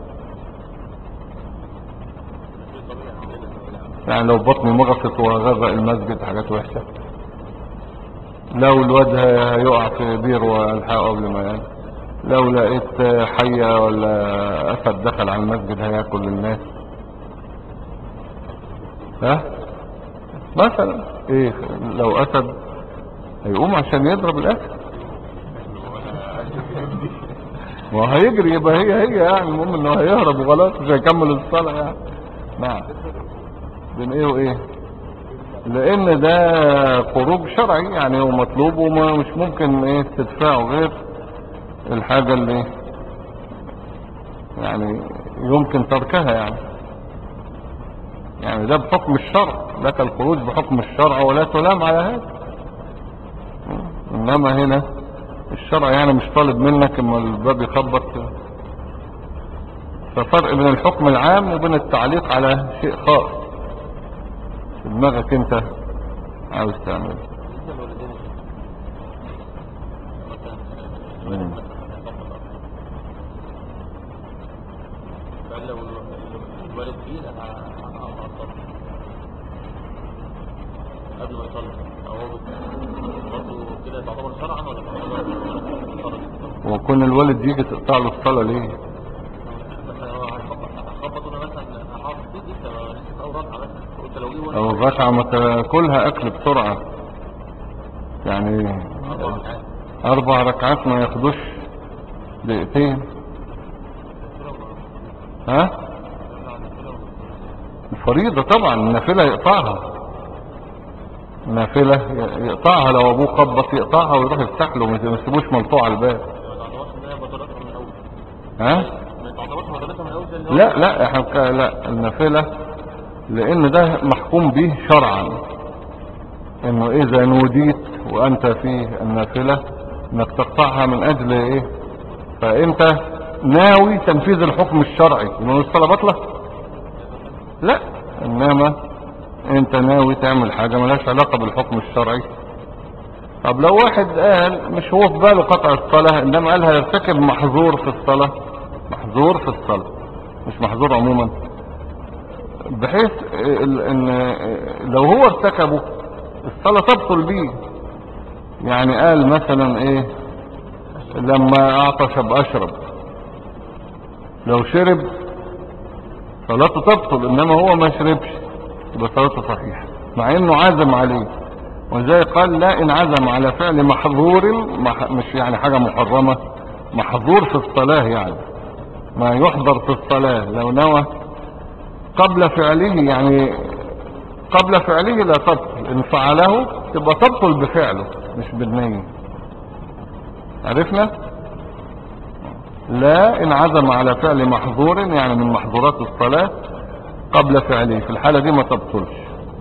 يعني لو بطني مغصت وغرق المسجد، حاجات وحشة. لو الواد هيقع في بير والحقه قبل ما ينام. لو لقيت حية ولا اسد دخل على المسجد هياكل الناس. ها مثلا ايه؟ لو اسد هيقوم عشان يضرب الاسد، وهيجري، يبقى هي يعني المهم انه هيهرب وخلاص، مش هيكمل الصلاة يعني. نعم. بين ايه وايه؟ لان ده خروج شرعي يعني، هو مطلوب ومش ممكن ايه تدفعه غير الحاجة اللي يعني يمكن تركها يعني ده بحكم الشرع، لك الخروج بحكم الشرع ولا تلام على هذا. انما هنا الشرع يعني مش طالب منك اما الباب يخبط. ففرق بين الحكم العام وبين التعليق على شيء خاص في دماغك انت عاوز تعمله. لو الوالد فيه قبل ما يصلي، او هو برضه كده تعتبر شرعا ولا تعتبر فرض؟ وكون الوالد يجي تقطع له الصلاة ليه؟ مثلا هو هيخبط وانا مثلا هقعد في البيت لسه في اول ركعه، مثلا قلت لو جه او الركعة ما تاكلها اكل بسرعة يعني. 4 ركعات ما ياخدوش دقيقتين. ها؟ الفريضة طبعا، النافلة يقطعها، النافلة يقطعها. لو ابوه خبط يقطعها ويروح يفتح له، ما يسيبوش ملطوع على الباب. ها؟ لا احنا لا، النافلة لان ده محكوم به شرعا، انه اذا نوديت وانت في النافلة انك تقطعها من اجل ايه؟ فانت ناوي تنفيذ الحكم الشرعي، انه الصلاة بطلة؟ لا، انما انت ناوي تعمل حاجة ملهاش علاقة بالحكم الشرعي. طب لو واحد قال مش هو في باله قطع الصلاة، انما قال هيرتكب محظور في الصلاة، محظور في الصلاة مش محظور عموما، بحيث ان لو هو ارتكبه الصلاة تبطل بيه. يعني قال مثلا ايه؟ لما اعطش اشرب، لو شرب صلاته تبطل، انما هو ما شربش يبقى صلاته صحيحة مع انه عزم عليه. وزي قال لا ان عزم على فعل محظور، مش يعني حاجة محرمة، محظور في الصلاة يعني ما يحضر في الصلاة، لو نوى قبل فعله، يعني قبل فعله لا تبطل، ان فعله تبقى تبطل بفعله مش بالنية. عرفنا؟ لا، إن عزم على فعل محظور يعني من محظورات الصلاة قبل فعله، في الحالة دي ما تبطلش.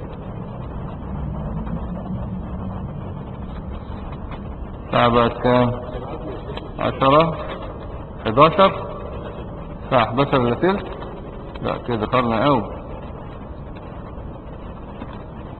الساعة بقت كام؟ 10 11 الساعة 11 الا تلت. لا كده خرنا قوي.